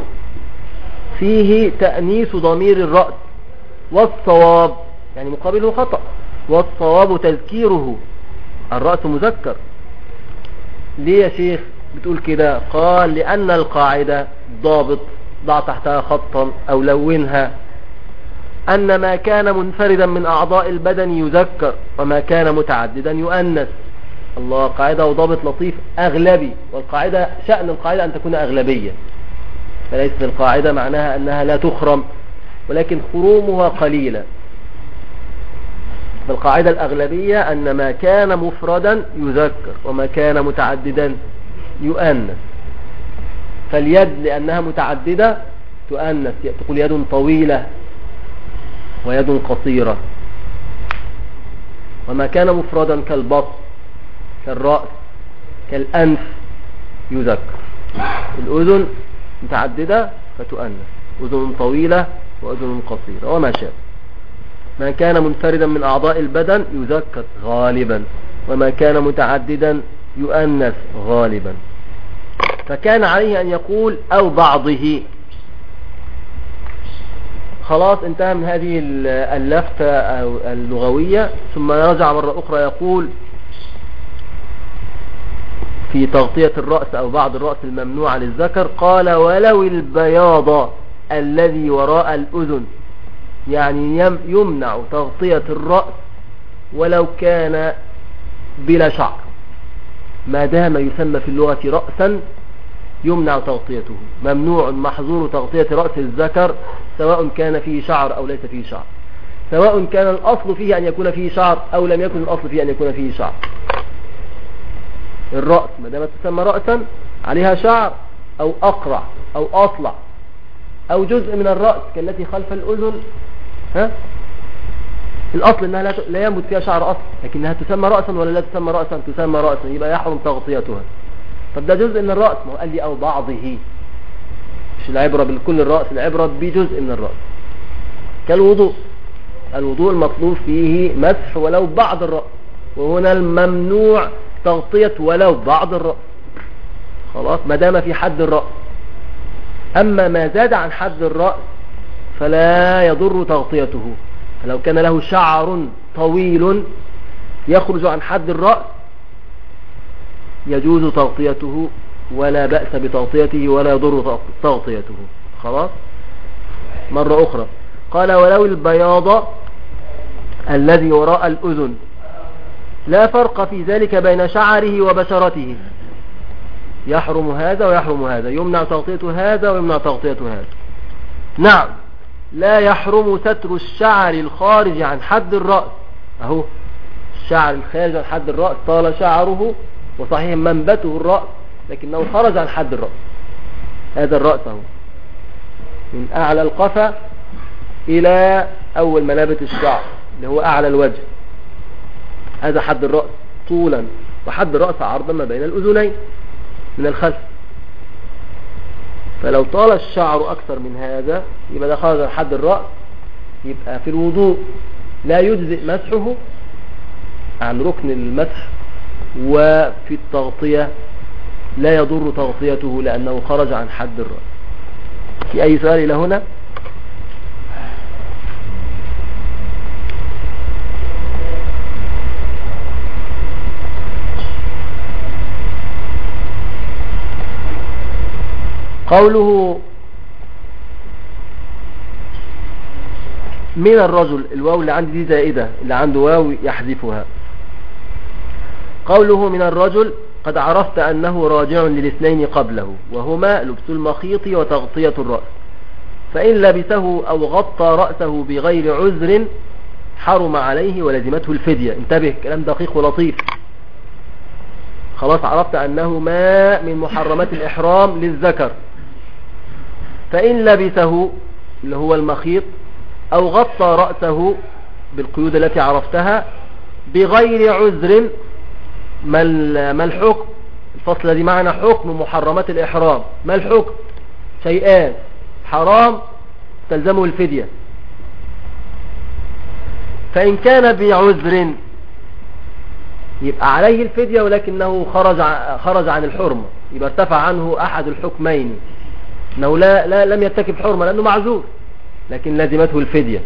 فيه تأنيس ضمير الرأس، والصواب يعني مقابله خطأ، والصواب تذكيره. الرأس مذكر. ليه يا شيخ بتقول كده؟ قال لأن القاعدة ضابط ضع تحتها خطا أو لونها، أن ما كان منفردا من أعضاء البدن يذكر وما كان متعددا يؤنث. الله، قاعدة وضابط لطيف أغلبي، والقاعدة شأن القاعدة أن تكون أغلبية، فليست القاعدة معناها أنها لا تخرم، ولكن خرومها قليلة. فالقاعدة الأغلبية أن ما كان مفردا يذكر وما كان متعددا يؤنث. فاليد لأنها متعددة تؤنث، تقول يد طويلة ويد قصيرة. وما كان مفردا كالبطن كالرأس كالأنف يذكر. الأذن متعددة فتؤنث، أذن طويلة وأذن قصيرة وما شابه. ما كان منفردا من أعضاء البدن يذكر غالبا، وما كان متعددا يؤنث غالبا. فكان عليه أن يقول أو بعضه. خلاص انتهى من هذه اللفتة اللغوية، ثم يرجع مرة أخرى يقول في تغطية الرأس أو بعض الرأس الممنوع للذكر، قال ولو البياض الذي وراء الأذن، يعني يمنع تغطية الرأس ولو كان بلا شعر، ما دام يسمى في اللغة رأسا يمنع تغطيته. ممنوع محظور تغطية رأس الذكر سواء كان فيه شعر أو ليس فيه شعر، سواء كان الأصل فيه أن يكون فيه شعر أو لم يكن الأصل فيه أن يكون فيه شعر. الرأس ما دام تسمى رأسا عليها شعر أو أقرع أو أطلع أو جزء من الرأس كالتي خلف الأذن، الأصل أنها لا ينبت فيها شعر أصل، لكنها تسمى رأسا ولا لا تسمى رأسا؟ تسمى رأسا، يبقى يحرم تغطيتها. طب ده جزء من الرأس، ما هو قال لي أو بعضه، مش العبرة بالكل الرأس، العبرة بجزء من الرأس. كالوضوء، الوضوء المطلوب فيه مسح ولو بعض الرأس، وهنا الممنوع تغطية ولو بعض الرأس، خلاص ما دام في حد الرأس. أما ما زاد عن حد الرأس فلا يضر تغطيته. فلو كان له شعر طويل يخرج عن حد الرأس يجوز تغطيته ولا بأس بتغطيته ولا يضر تغطيته. خلاص. مرة أخرى قال ولو البياض الذي وراء الأذن، لا فرق في ذلك بين شعره وبشرته، يحرم هذا ويحرم هذا، يمنع تغطية هذا ويمنع تغطية هذا. نعم، لا يحرم ستر الشعر الخارج عن حد الرأس. اهو الشعر الخارج عن حد الرأس طال شعره وصحيح منبته الرأس لكنه خرج عن حد الرأس. هذا الرأس اهو من اعلى القفا الى اول منابت الشعر اللي هو اعلى الوجه، هذا حد الرأس طولا، وحد الرأس عرضا ما بين الأذنين من الخلف. فلو طال الشعر أكثر من هذا يبقى ده خرج عن حد الرأس، يبقى في الوضوء لا يجزئ مسحه عن ركن المسح، وفي التغطية لا يضر تغطيته لأنه خرج عن حد الرأس. في أي سؤال إلى هنا؟ قوله من الرجل، الواو اللي عندي دي زائدة، اللي عنده واو يحذفها. قوله من الرجل قد عرفت أنه راجع للاثنين قبله، وهما لبس المخيط وتغطية الرأس. فإن لبسه أو غطى رأسه بغير عذر حرم عليه ولزمته الفدية. انتبه، كلام دقيق ولطيف. خلاص عرفت أنه ما من محرمات الإحرام للذكر. فإن لبسه اللي هو المخيط أو غطى رأسه بالقيود التي عرفتها بغير عذر، ما الحكم؟ الفصل الذي معنا حكم محرمات الإحرام. ما الحكم؟ شيئان حرام تلزمه الفدية. فإن كان بعذر يبقى عليه الفدية ولكنه خرج عن الحرمة، يبقى ارتفع عنه أحد الحكمين، انه لم يرتكب حرمة لانه معذور لكن لازمته الفدية.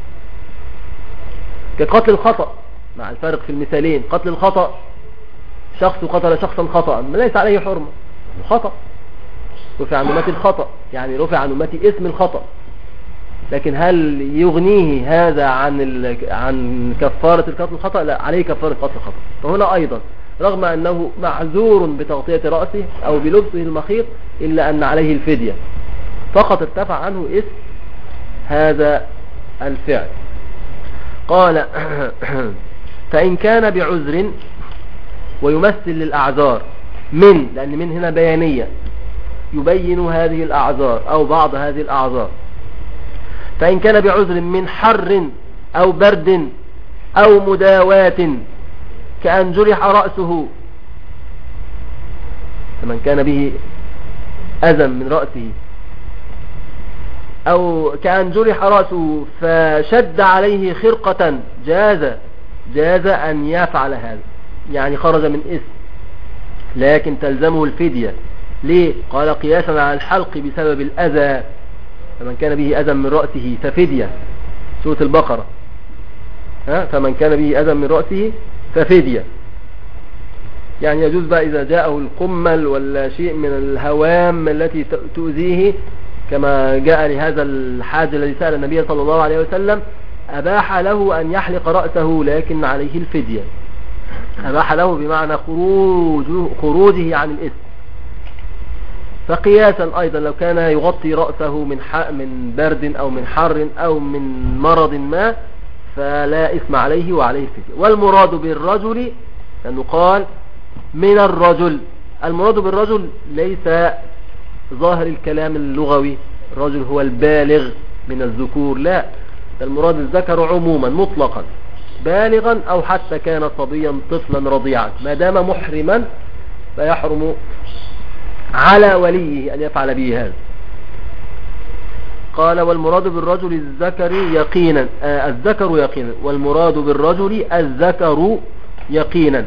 كقتل الخطأ، مع الفارق في المثالين. قتل الخطأ، شخص قتل شخصا خطأ ليس عليه حرمة، خطأ وفي عنه مات الخطأ، يعني رفع عن أمتي اسم الخطأ، لكن هل يغنيه هذا عن كفارة القتل الخطأ؟ لا، عليه كفارة قتل الخطأ. فهنا أيضا رغم أنه معذور بتغطية رأسه أو بلبسه المخيط إلا أن عليه الفدية، فقط ارتفع عنه اسم هذا الفعل. قال فإن كان بعذر، ويمثل للأعذار لأن من هنا بيانية يبين هذه الأعذار أو بعض هذه الأعذار. فإن كان بعذر من حر أو برد أو مداواة كأن جرح رأسه، فمن كان به أذى من رأسه أو كأن جرح رأسه فشد عليه خرقة، جاز أن يفعل هذا، يعني خرج من اسم، لكن تلزمه الفدية. ليه؟ قال قياسا على الحلق بسبب الأذى، فمن كان به أذى من رأسه ففدية، سورة البقرة. فمن كان به أذى من رأسه ففدية، يعني يجوز بقى إذا جاءه القمل ولا شيء من الهوام التي تؤذيه، كما جاء لهذا الحاج الذي سأل النبي صلى الله عليه وسلم، أباح له أن يحلق رأسه لكن عليه الفدية. أباح له بمعنى خروجه عن الإثم. فقياسا أيضا لو كان يغطي رأسه من برد أو من حر أو من مرض ما فلا إثم عليه وعليه الفدية. والمراد بالرجل، لأنه قال من الرجل، المراد بالرجل ليس ظاهر الكلام اللغوي الرجل هو البالغ من الذكور، لا، المراد الذكر عموما مطلقا، بالغا أو حتى كان صبيا طفلا رضيعا، ما دام محرما فيحرم على وليه أن يفعل به هذا. قال والمراد بالرجل الذكر يقينا، الذكر يقينا، والمراد بالرجل الذكر يقينا.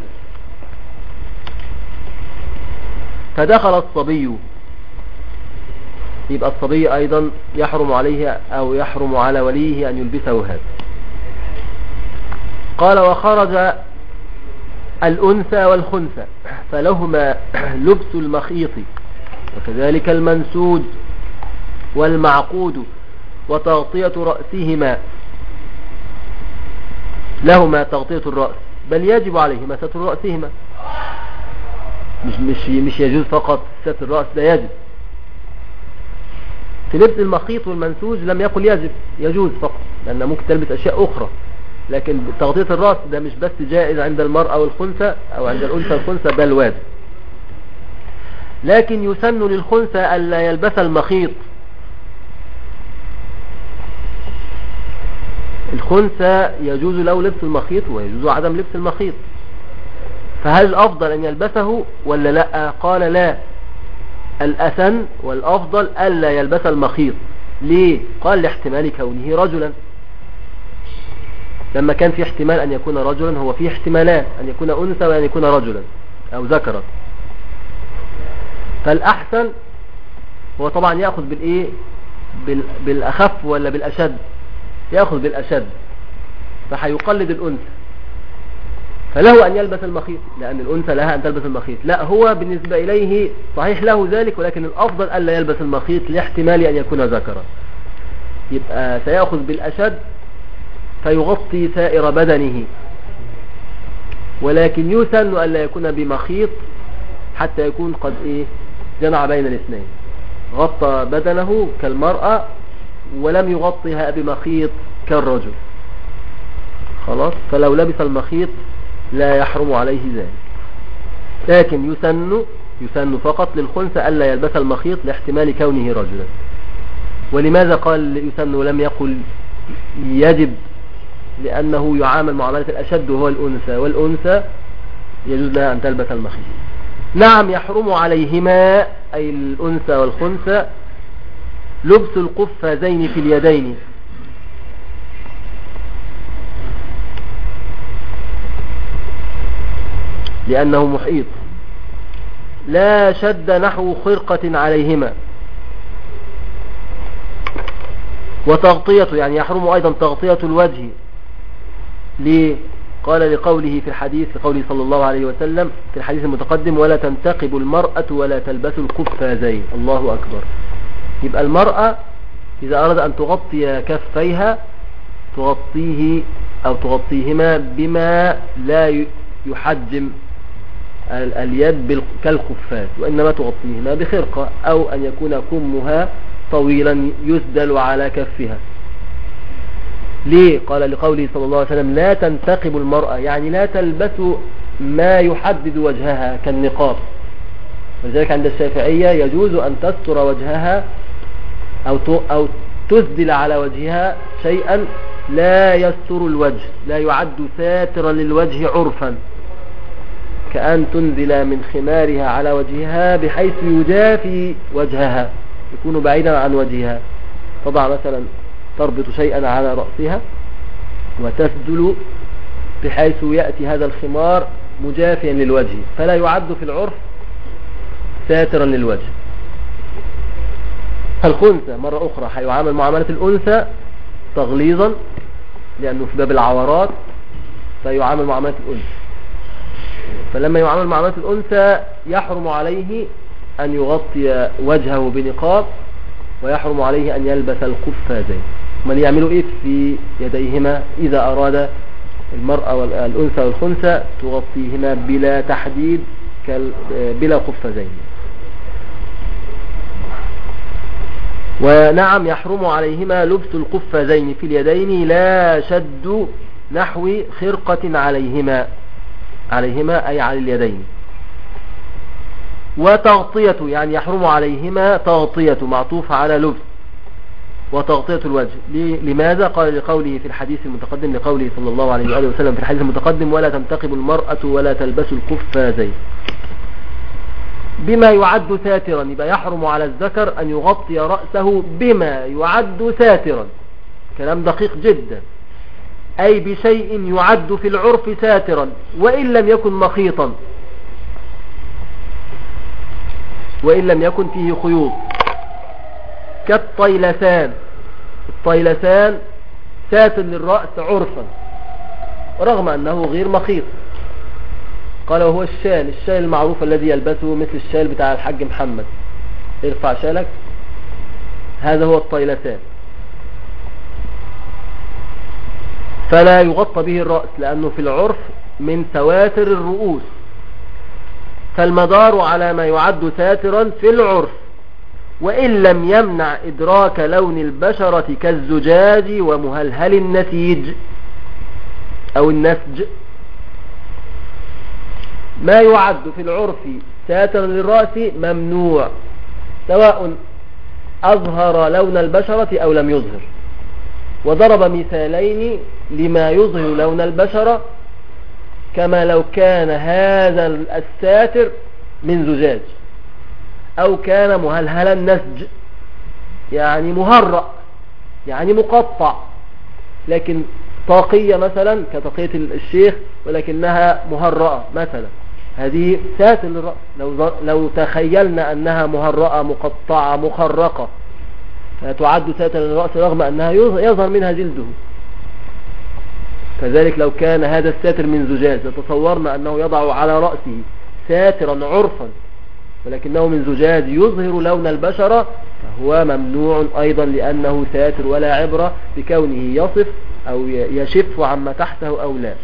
فدخل الصبي، يبقى الصبي أيضا يحرم عليه أو يحرم على وليه أن يلبسه هذا. قال وخرج الأنثى والخنثى فلهما لبس المخيط، وكذلك المنسوج والمعقود، وتغطية رأسهما، لهما تغطية الرأس، بل يجب عليهما ستر رأسهما، مش يجوز فقط ستر الرأس، لا يجب. في لبس المخيط والمنسوج لم يقل يجب، يجوز فقط، لأن ممكن تلبس أشياء أخرى، لكن تغطية الرأس ده مش بس جائز عند المرأة والخنثى أو عند الأنثى والخنثى، بل واجب. لكن يسن للخنثى ألا يلبس المخيط. الخنثى يجوز له لبس المخيط ويجوز عدم لبس المخيط، فهل الأفضل أن يلبسه ولا لا؟ قال لا، الأسن والأفضل ألا يلبس المخيط. ليه؟ قال لاحتمال كونه رجلا، لما كان في احتمال أن يكون رجلا، هو في احتمالان، أن يكون أنثى وأن يكون رجلا أو ذكرا. فالأحسن هو طبعا يأخذ بالإيه؟ بالأخف ولا بالأشد؟ يأخذ بالأشد، فحيقلد الأنثى، فله أن يلبس المخيط لأن الأنثى لها أن تلبس المخيط. لا، هو بالنسبة إليه صحيح له ذلك، ولكن الأفضل ألا يلبس المخيط لاحتمال أن يكون ذكرا، يبقى سيأخذ بالأشد فيغطي سائر بدنه، ولكن يسن ألا يكون بمخيط حتى يكون قد جمع بين الاثنين، غطى بدنه كالمرأة ولم يغطيها بمخيط كالرجل، خلاص. فلو لبس المخيط لا يحرم عليه ذلك، لكن يسن فقط للخنثى ألا يلبس المخيط لاحتمال كونه رجلا. ولماذا قال يسن ولم يقل يجب؟ لأنه يعامل معاملة الأشد وهو الأنثى، والأنثى يجوز لها أن تلبس المخيط. نعم، يحرم عليهما أي الأنثى والخنثى لبس القفازين في اليدين، لأنه محيط، لا شد نحو خرقة عليهما. وتغطيته يعني يحرم أيضا تغطية الوجه. ليه؟ قال لقوله في الحديث، لقوله صلى الله عليه وسلم في الحديث المتقدم: ولا تنتقب المرأة ولا تلبس القفازين. الله أكبر. يبقى المرأة إذا أراد أن تغطي كفيها تغطيه أو تغطيهما بما لا يحجم اليد كالخفات، وإنما تغطيهما بخرقة، أو أن يكون كمها طويلا يسدل على كفها. ليه؟ قال لقوله صلى الله عليه وسلم لا تنتقب المرأة، يعني لا تلبس ما يحدد وجهها كالنقاب. ولذلك عند الشافعية يجوز أن تستر وجهها أو تسدل على وجهها شيئا لا يستر الوجه، لا يعد ساترا للوجه عرفا، كأن تنزل من خمارها على وجهها بحيث يجافي وجهها، يكون بعيدا عن وجهها. تضع مثلا تربط شيئا على رأسها وتسدل بحيث يأتي هذا الخمار مجافيا للوجه، فلا يعد في العرف ساترا للوجه. الخنثى مرة أخرى هيعامل معاملة الأنثى تغليظا، لأنه في باب العورات فيعامل معاملة الأنثى. فلما يعامل معاملة الأنثى يحرم عليه أن يغطي وجهه بنقاب، ويحرم عليه أن يلبس القفازين. من يعملوا إيه في يديهما إذا أراد المرأة والأنثى والخنثى تغطيهما بلا تحديد بلا قفازين. ونعم يحرم عليهما لبس القفازين في اليدين لا شد نحو خرقة عليهما أي على اليدين. وتغطية يعني يحرم عليهما تغطية معطوف على لبس وتغطية الوجه. لماذا؟ قال لقوله في الحديث المتقدم، لقوله صلى الله عليه وآله وسلم في الحديث المتقدم ولا تنتقب المرأة ولا تلبس القفازين، بما يعد ساترا. يبقى يحرم على الذكر أن يغطي رأسه بما يعد ساترا، كلام دقيق جدا، أي بشيء يعد في العرف ساترا وإن لم يكن مخيطا، وإن لم يكن فيه خيوط، كالطيلسان. الطيلسان ساتر للرأس عرفا رغم أنه غير مخيط. قال وهو الشال المعروف الذي يلبسه مثل الشال بتاع الحاج محمد، ارفع شالك، هذا هو الطيلسان. فلا يغطى به الرأس لأنه في العرف من سواتر الرؤوس، فالمدار على ما يعد ساترا في العرف وإن لم يمنع إدراك لون البشرة كالزجاج ومهلهل النسيج أو النسج. ما يعد في العرف ساترا للرأس ممنوع، سواء أظهر لون البشرة أو لم يظهر. وضرب مثالين لما يظهر لون البشرة، كما لو كان هذا الساتر من زجاج أو كان مهلهل النسج، يعني مهرأ يعني مقطع، لكن طاقية مثلا كطاقية الشيخ ولكنها مهرأة مثلا، هذه ساتر للرأس. لو تخيلنا أنها مهرأة مقطعة مخرقة فتعد ساتر للرأس رغم أنها يظهر منها جلده. كذلك لو كان هذا الساتر من زجاج لتصورنا أنه يضع على رأسه ساترا عرفا ولكنه من زجاج يظهر لون البشرة، فهو ممنوع أيضا لأنه ساتر، ولا عبرة بكونه يصف أو يشف عما تحته أو لا.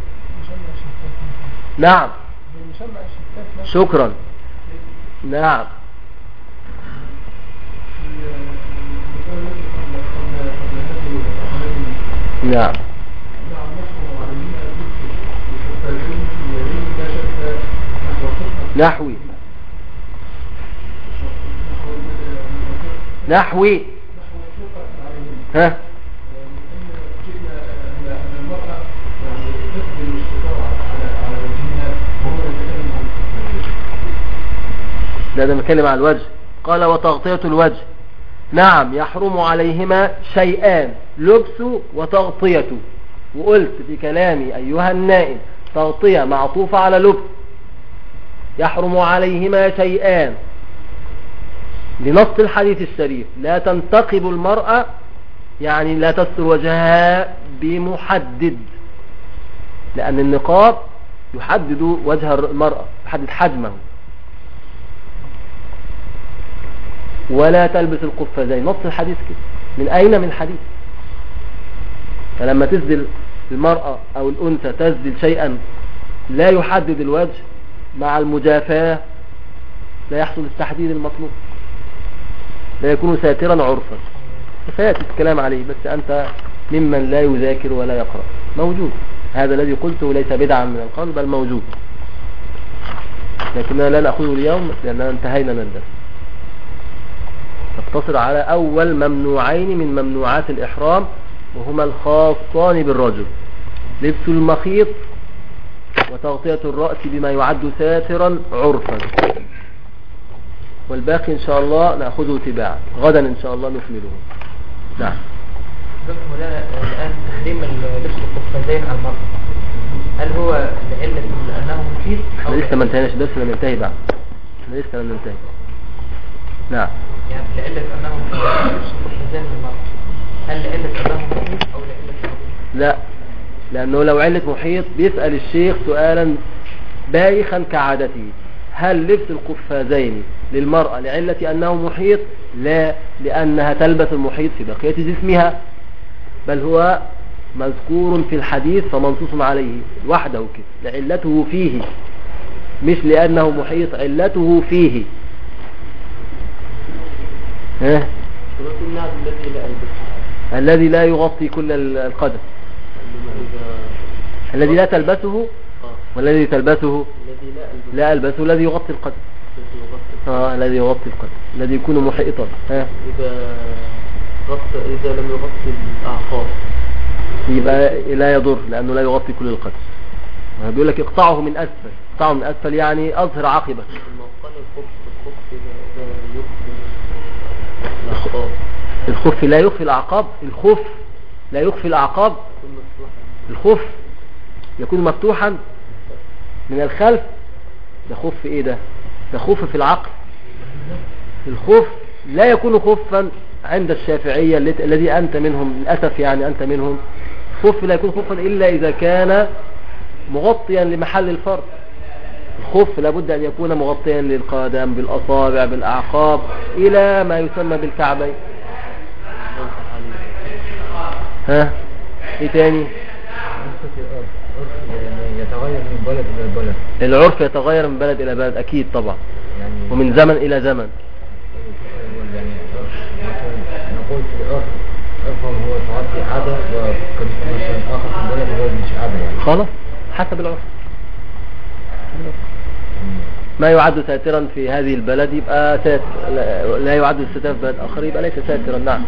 نعم شكرا. نعم نعم نحوي ها ده بنتكلم عن الوجه. قال وتغطية الوجه، نعم يحرم عليهما شيئان، لبس وتغطية. وقلت في كلامي أيها النائم تغطية معطوفة على لبس، يحرم عليهما شيئان لنص الحديث الشريف لا تنتقب المرأة، يعني لا تستر وجهها بمحدد، لأن النقاب يحدد وجه المرأة، يحدد حجمه. ولا تلبس القفازين. نص الحديث كده. من أين؟ من الحديث. فلما تسدل المرأة أو الأنثى تسدل شيئا لا يحدد الوجه مع المجافاة لا يحصل التحديد المطلوب، لا يكون ساترا عرفا. فيأتي الكلام عليه، بس أنت ممن لا يذاكر ولا يقرأ. موجود هذا الذي قلته، ليس بدعا من القول بل موجود، لكننا لا نأخذه اليوم لأننا انتهينا من الدرس. نقتصر على أول ممنوعين من ممنوعات الإحرام، وهما الخاصان بالرجل: لبس المخيط وتغطية الرأس بما يعد ساترا عرفا. والباقي إن شاء الله نأخذه تباعا، غدا إن شاء الله نكمله. نعم. دكتور مولانا، الآن تحريم لبس القفازين على المرأة، هل هو لعلة أنه محيط؟ احنا لسه ما انتهيناش، الدرس لم ينتهي بعد، احنا لسه لم ننتهي. نعم. يعني لعلة أنه لبس القفازين للمرأة، هل لعلة أنه محيط أو لعلة؟ لا، لأنه لو علة محيط بيسأل الشيخ سؤالا بايخا كعادته: هل لبس القفازين للمرأة لعلة أنه محيط؟ لا، لأنها تلبس المحيط في بقية جسمها، بل هو مذكور في الحديث فمنصوص عليه وحده كده، لعلته فيه، مش لأنه محيط، علته فيه. ها؟ الذي لا يغطي كل القدم، الذي لا تلبسه والذي تلبسه لا ألبسه، الذي يغطي القدم. الذي يغطي القدم، الذي يكون محيطا. إذا لم يغطي الأعقاب يبقى لا يضر، لأنه لا يغطي كل القدم. بيقول لك اقطعه من أسفل، اقطعه من أسفل يعني أظهر عقبة. الخف لا يخفي الأعقاب، الخف لا يخفي الأعقاب، الخف يكون مفتوحا من الخلف. ده خف ايه ده؟ ده خف في العقل. الخف لا يكون خفا عند الشافعية الذي أنت منهم للأسف، يعني أنت منهم. الخف لا يكون خفا إلا إذا كان مغطيا لمحل الفرد. الخف لابد أن يكون مغطيا للقدم بالأصابع بالأعقاب إلى ما يسمى بالكعبين. ها ايه تاني؟ يتغير من بلد إلى بلد. العرف يتغير من بلد إلى بلد أكيد طبعا، يعني ومن زمن إلى زمن. يعني نقول في العرف هو تعطي عادة، وكمثل آخر في البلد هو مش عادة يعني. خلاص حسب العرف. ما يعد ساترا في هذه البلد يبقى ساتر، لا يعد ساترا في بلد آخر يبقى ليس ساترا. نعم.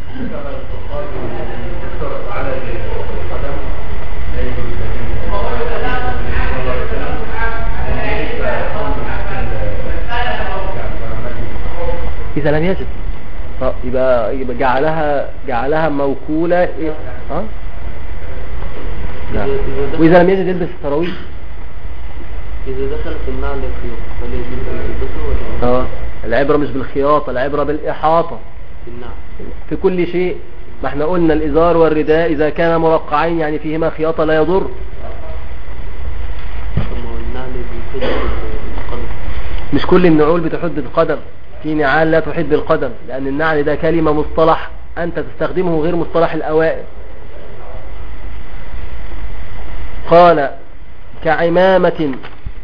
إذا لم يجد يبقى جعلها موكولة. نعم. وإذا لم يجد يلبس السراويل. إذا دخل في النعل الخيوط فلا يجب أن يلبسه ولا؟ العبرة مش بالخياطة، العبرة بالإحاطة في النعل في كل شيء. ما احنا قلنا الإزار والرداء إذا كان مرقعين يعني فيهما خياطة لا يضر. النعل بيحد القدم. مش كل النعول بتحد القدم، في نعال لا تحد القدم، لأن النعل ده كلمة مصطلح أنت تستخدمه غير مصطلح الأوائل. قال كعمامة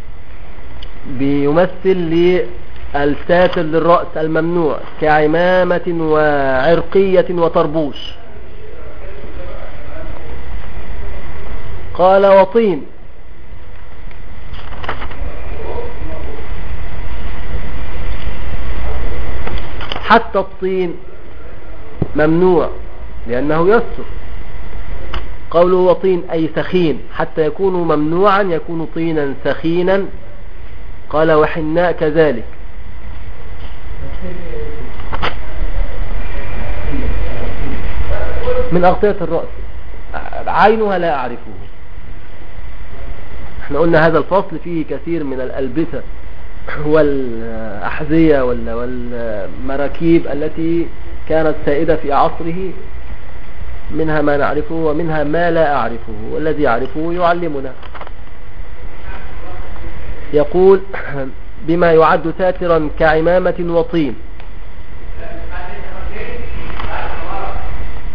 بيمثل للساتر للرأس الممنوع، كعمامة وعرقية وطربوش. قال وطين. حتى الطين ممنوع لأنه يستر. قوله وطين أي سخين، حتى يكون ممنوعا يكون طينا سخينا. قال وحناء كذلك. من أغطية الرأس، عينها لا أعرفه. احنا قلنا هذا الفصل فيه كثير من الألبسة والأحذية والمراكيب التي كانت سائدة في عصره، منها ما نعرفه ومنها ما لا أعرفه، والذي يعرفه يعلمنا. يقول بما يعد ساترا كعمامة وطين.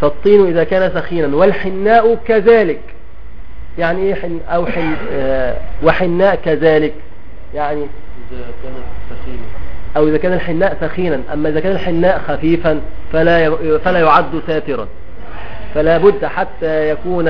فالطين إذا كان سخينا والحناء كذلك. يعني إيه وحناء كذلك؟ يعني إذا كانت سخينة أو إذا كان الحناء سخينا. أما إذا كان الحناء خفيفا فلا يعد ساترا. فلا بد حتى يكون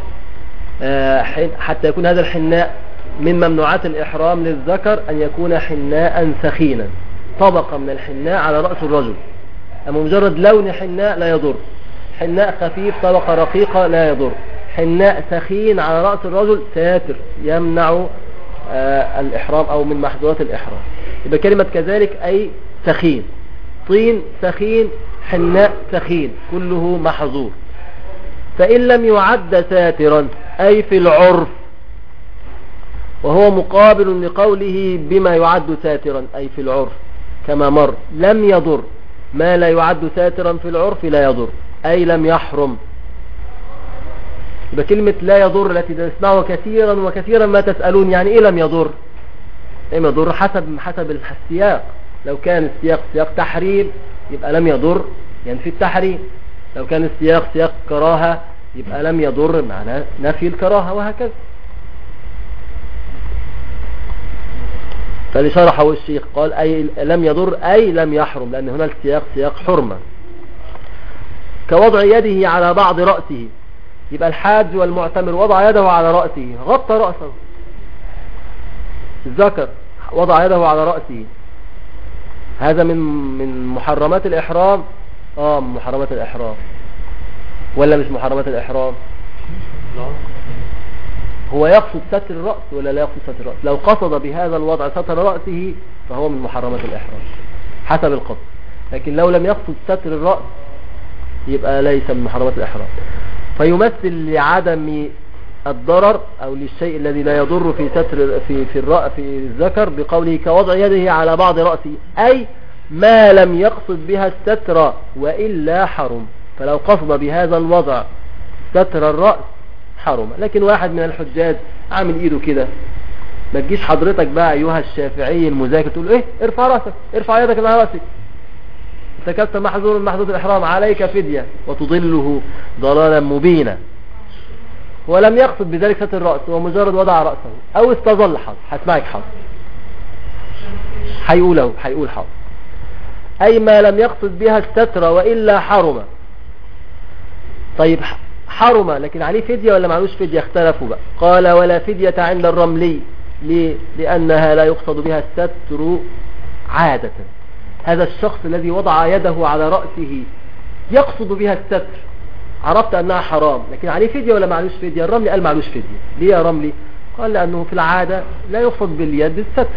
هذا الحناء من ممنوعات الإحرام للذكر أن يكون حناء سخينا، طبقة من الحناء على رأس الرجل. أما مجرد لون حناء لا يضر. حناء خفيف طبقة رقيقة لا يضر. حناء سخين على رأس الرجل ساتر يمنع الإحرام أو من محظورات الإحرام. يبقى كلمة كذلك أي سخين. طين سخين، حناء سخين، كله محظور. فإن لم يعد ساترا أي في العرف، وهو مقابل لقوله بما يعد ساترا أي في العرف كما مر، لم يضر. ما لا يعد ساترا في العرف لا يضر أي لم يحرم. يبقى كلمة لا يضر التي تسمعها كثيرا وكثيرا ما تسألون يعني إيه لم يضر؟ لم يضر حسب السياق. لو كان السياق سياق تحريم يبقى لم يضر ينفي التحريم. لو كان السياق سياق كراهة يبقى لم يضر معناه نفي الكراهة، وهكذا. فلشرحه الشيخ قال أي لم يضر أي لم يحرم، لأن هنا السياق سياق حرمة. كوضع يده على بعض رأسه، يبقى الحاج والمعتمر وضع يده على رأسه، غطى رأسه. الذكر وضع يده على رأسه، هذا من محرمات الإحرام. من محرمات الإحرام ولا مش محرمات الإحرام؟ هو يقصد ستر الرأس ولا لا يقصد ستر الرأس؟ لو قصد بهذا الوضع ستر رأسه فهو من محرمات الإحرام حسب القصد. لكن لو لم يقصد ستر الرأس يبقى ليس من محرمات الإحرام. فيمثل لعدم الضرر أو للشيء الذي لا يضر في ستر في الذكر بقوله كوضع يده على بعض رأسه، أي ما لم يقصد بها الستر وإلا حرم. فلو قصد بهذا الوضع ستر الرأس حرم. لكن واحد من الحجاج عامل ايده كده، ما تجيش حضرتك بقى ايها الشافعي المذاكر تقول ايه ارفع رأسك، ارفع يدك على رأسك، ارتكبت محظور من محظورات الإحرام عليك فدية، وتضله ضلالا مبينا. ولم يقصد بذلك ستر الرأس، ومجرد وضع رأسه او استظل حظ. هسمعك حظ هيقول حظ، أي ما لم يقصد بها الستر وإلا حرم. طيب حرم لكن عليه فدية ولا معلوش فدية؟ اختلفوا بقى. قال ولا فدية عند الرملي. ليه؟ لأنها لا يقصد بها الستر عادة. هذا الشخص الذي وضع يده على رأسه يقصد بها الستر، عرفت أنها حرام، لكن عليه فدية ولا معلوش فدية؟ الرملي قال معلوش فدية. ليه يا رملي؟ قال لأنه في العادة لا يقصد باليد الستر.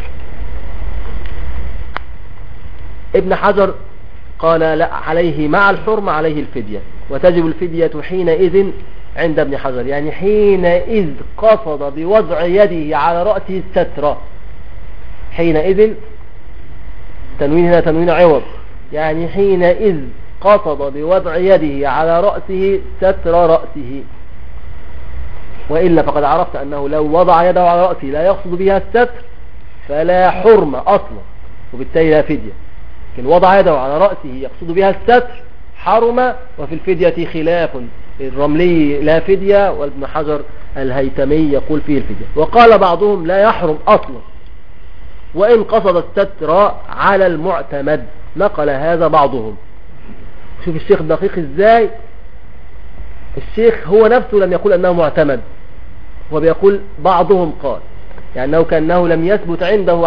ابن حجر قال لا، عليه مع الحرمة عليه الفدية، وتجب الفدية حينئذ عند ابن حجر، يعني حينئذ قصد بوضع يده على رأسه الستر. حينئذ تنوين هنا تنوين عوض، يعني حينئذ قصد بوضع يده على رأسه ستر رأسه. وإلا فقد عرفت أنه لو وضع يده على رأسه لا يقصد بها الستر فلا حرمة أصلا، وبالتالي لا فدية. لكن وضع يده على رأسه يقصد بها الستر حرم، وفي الفدية خلاف. الرملي لا فدية، وابن حجر الهيتمي يقول فيه الفدية. وقال بعضهم لا يحرم أصلا وإن قصد الستر على المعتمد، نقل هذا بعضهم. شوف الشيخ دقيق ازاي. الشيخ هو نفسه لم يقول أنه معتمد، وبيقول بعضهم قال، يعني كأنه لم يثبت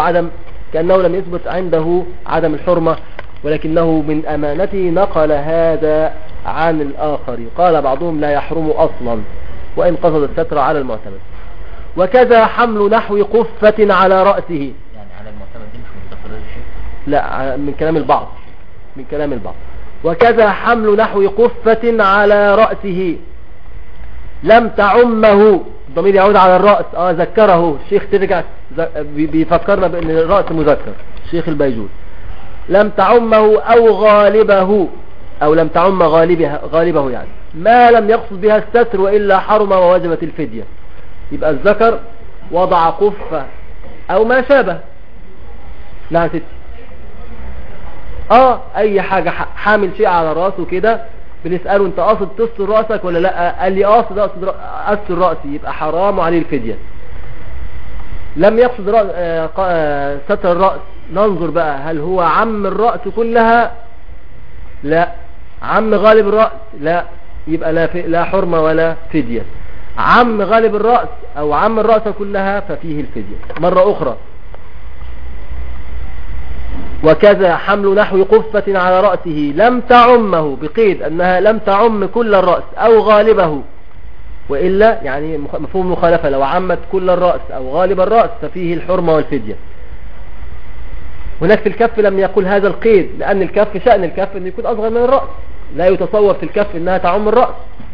عنده عدم الحرمة، ولكنه من أمانته نقل هذا عن الآخر. قال بعضهم لا يحرم أصلا وإن قصد الستر على المعتمد. وكذا حمل نحو قفة على رأسه، يعني على المعتمد دي مش مستقرة الشيء؟ لا، من كلام البعض. وكذا حمل نحو قفة على رأسه لم تعمه، الضمير يعود على الرأس. ذكره الشيخ، ترجع بيفكرنا بأن الرأس مذكر. الشيخ البيجول لم تعمه أو غالبه، أو لم تعم غالبه، يعني ما لم يقصد بها الستر وإلا حرم ووجبت الفدية. يبقى الذكر وضع قفة أو ما شابه، نعم ستي، أي حاجة حامل شيء على رأسه كده بنسأله انت قاصد تستر رأسك ولا لا؟ قال لي قاصد استر رأسي، يبقى حرام عليه الفدية. لم يقصد ستر الرأس، ننظر بقى هل هو عم الرأس كلها؟ لا. عم غالب الرأس؟ لا، يبقى لا حرمة ولا فدية. عم غالب الرأس او عم الرأس كلها ففيه الفدية. مرة اخرى، وكذا حمل نحو قفة على رأسه لم تعمه، بقيد انها لم تعم كل الرأس او غالبه، وإلا يعني مفهوم مخالفة، لو عمت كل الرأس او غالب الرأس ففيه الحرمة والفدية. هناك في الكف لم يقل هذا القيد، لأن الكف شأن الكف أن يكون أصغر من الرأس، لا يتصور في الكف أنها تعم الرأس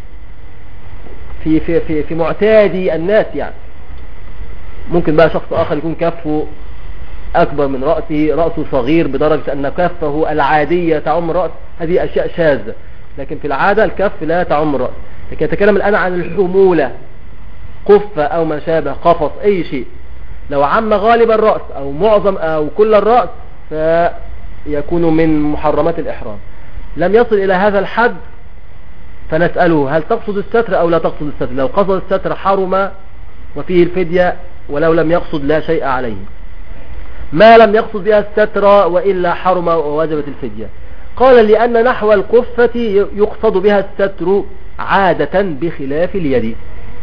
في معتادي الناس. يعني ممكن بقى شخص آخر يكون كفه أكبر من رأسه، رأسه صغير بدرجة أن كفه العادية تعم الرأس، هذه أشياء شاذة، لكن في العادة الكف لا تعم الرأس. لكن يتكلم الآن عن الحمولة، قفة أو ما شابه، قفص، أي شيء لو عم غالب الرأس أو معظم أو كل الرأس فيكون من محرمات الإحرام. لم يصل إلى هذا الحد فنسأله هل تقصد الستر أو لا تقصد الستر؟ لو قصد الستر حرم وفيه الفدية، ولو لم يقصد لا شيء عليه. ما لم يقصد بها الستر وإلا حرم ووجبت الفدية. قال لأن نحو القفة يقصد بها الستر عادة بخلاف اليد.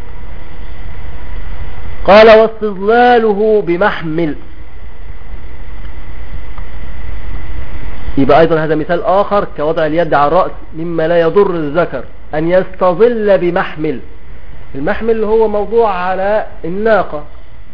قال واستظلاله بمحمل. يبقى أيضا هذا مثال آخر كوضع اليد على الرأس مما لا يضر الذكر، أن يستظل بمحمل. المحمل هو موضوع على الناقة،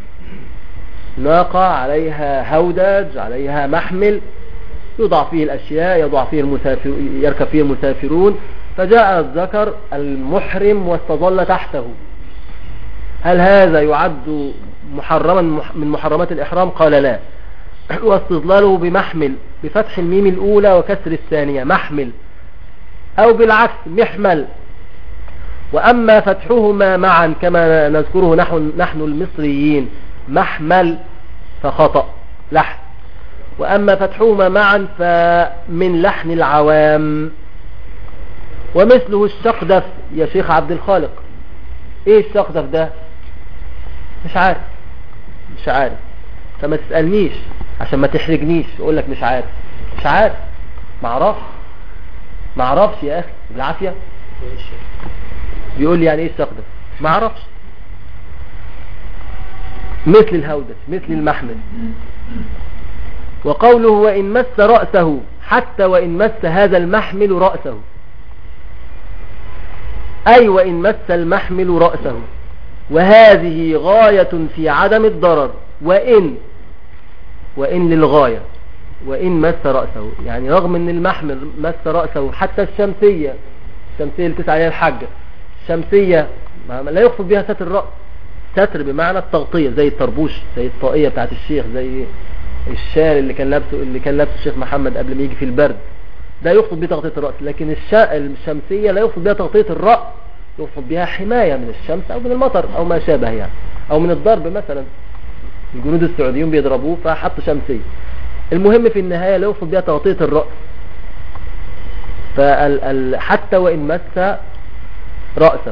ناقة عليها هودج، عليها محمل يوضع فيه الأشياء، يركب فيه المسافرون، فجاء الذكر المحرم واستظل تحته. هل هذا يعد محرما من محرمات الإحرام؟ قال لا. واستظلاله بمحمل بفتح الميم الأولى وكسر الثانية، محمل، أو بالعكس محمل. وأما فتحهما معا كما نذكره نحن المصريين محمل فخطأ لحن، وأما فتحهما معا فمن لحن العوام. ومثله الشقدف يا شيخ عبد الخالق. ايه الشقدف ده؟ مش عارف، فما تسألنيش عشان ما تحرجنيش، اقول لك مش عارف، ما اعرفش يا اخي بالعافية. بيقول لي يعني ايه الشقدف؟ ما اعرفش. مثل الهودج، مثل المحمل. وقوله وإن مس رأسه، حتى وإن مس هذا المحمل رأسه، أي وإن مس المحمل رأسه، وهذه غاية في عدم الضرر. وإن للغاية، وإن مس رأسه، يعني رغم أن المحمل مس رأسه، حتى الشمسية اللي تسعى عليها الحاجة، الشمسية لا يقصد بها ستر الرأس، ستر بمعنى التغطية، زي الطربوش، زي الطاقية بتاعت الشيخ، زي الشال اللي كان لابسه الشيخ محمد قبل ما يجي في البرد، ده يقصد بها تغطية الرأس. لكن الشمسية لا يقصد بها تغطية الرأس، يقصد بها حماية من الشمس أو من المطر أو ما شابه يعني، أو من الضرب مثلا. الجنود السعوديون بيضربوه فحطوا شمسية. المهم في النهاية لا يقصد بها تغطية الرأس. حتى وإن مس رأسه،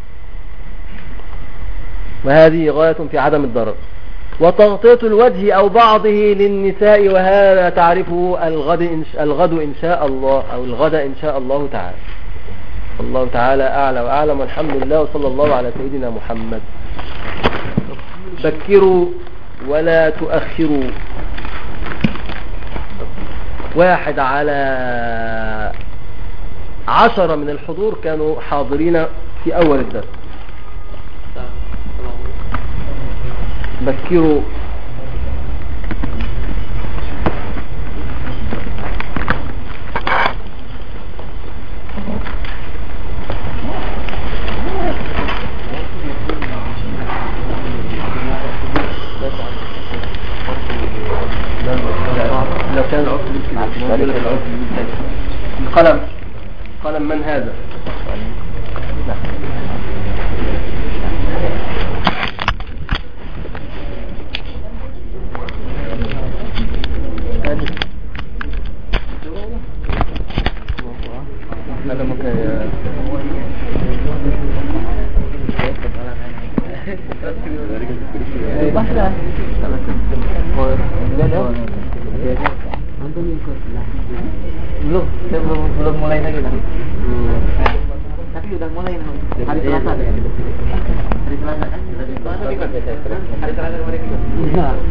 وهذه غاية في عدم الضرر. وتغطية الوجه أو بعضه للنساء، وهذا تعرفه الغد إن شاء الله، أو الغد إن شاء الله تعالى. الله تعالى أعلى وأعلم، والحمد لله، وصلى الله على سيدنا محمد. بكروا ولا تؤخروا. 1 على 10 من الحضور كانوا حاضرين في أول الدرس. بكروا. لو كان القلم من هذا؟ هذا مكان belum mulai lagi kan. Tapi udah mulai hari Selasa ya. Hari Selasa kan? Hari Selasa kemarin. Iya.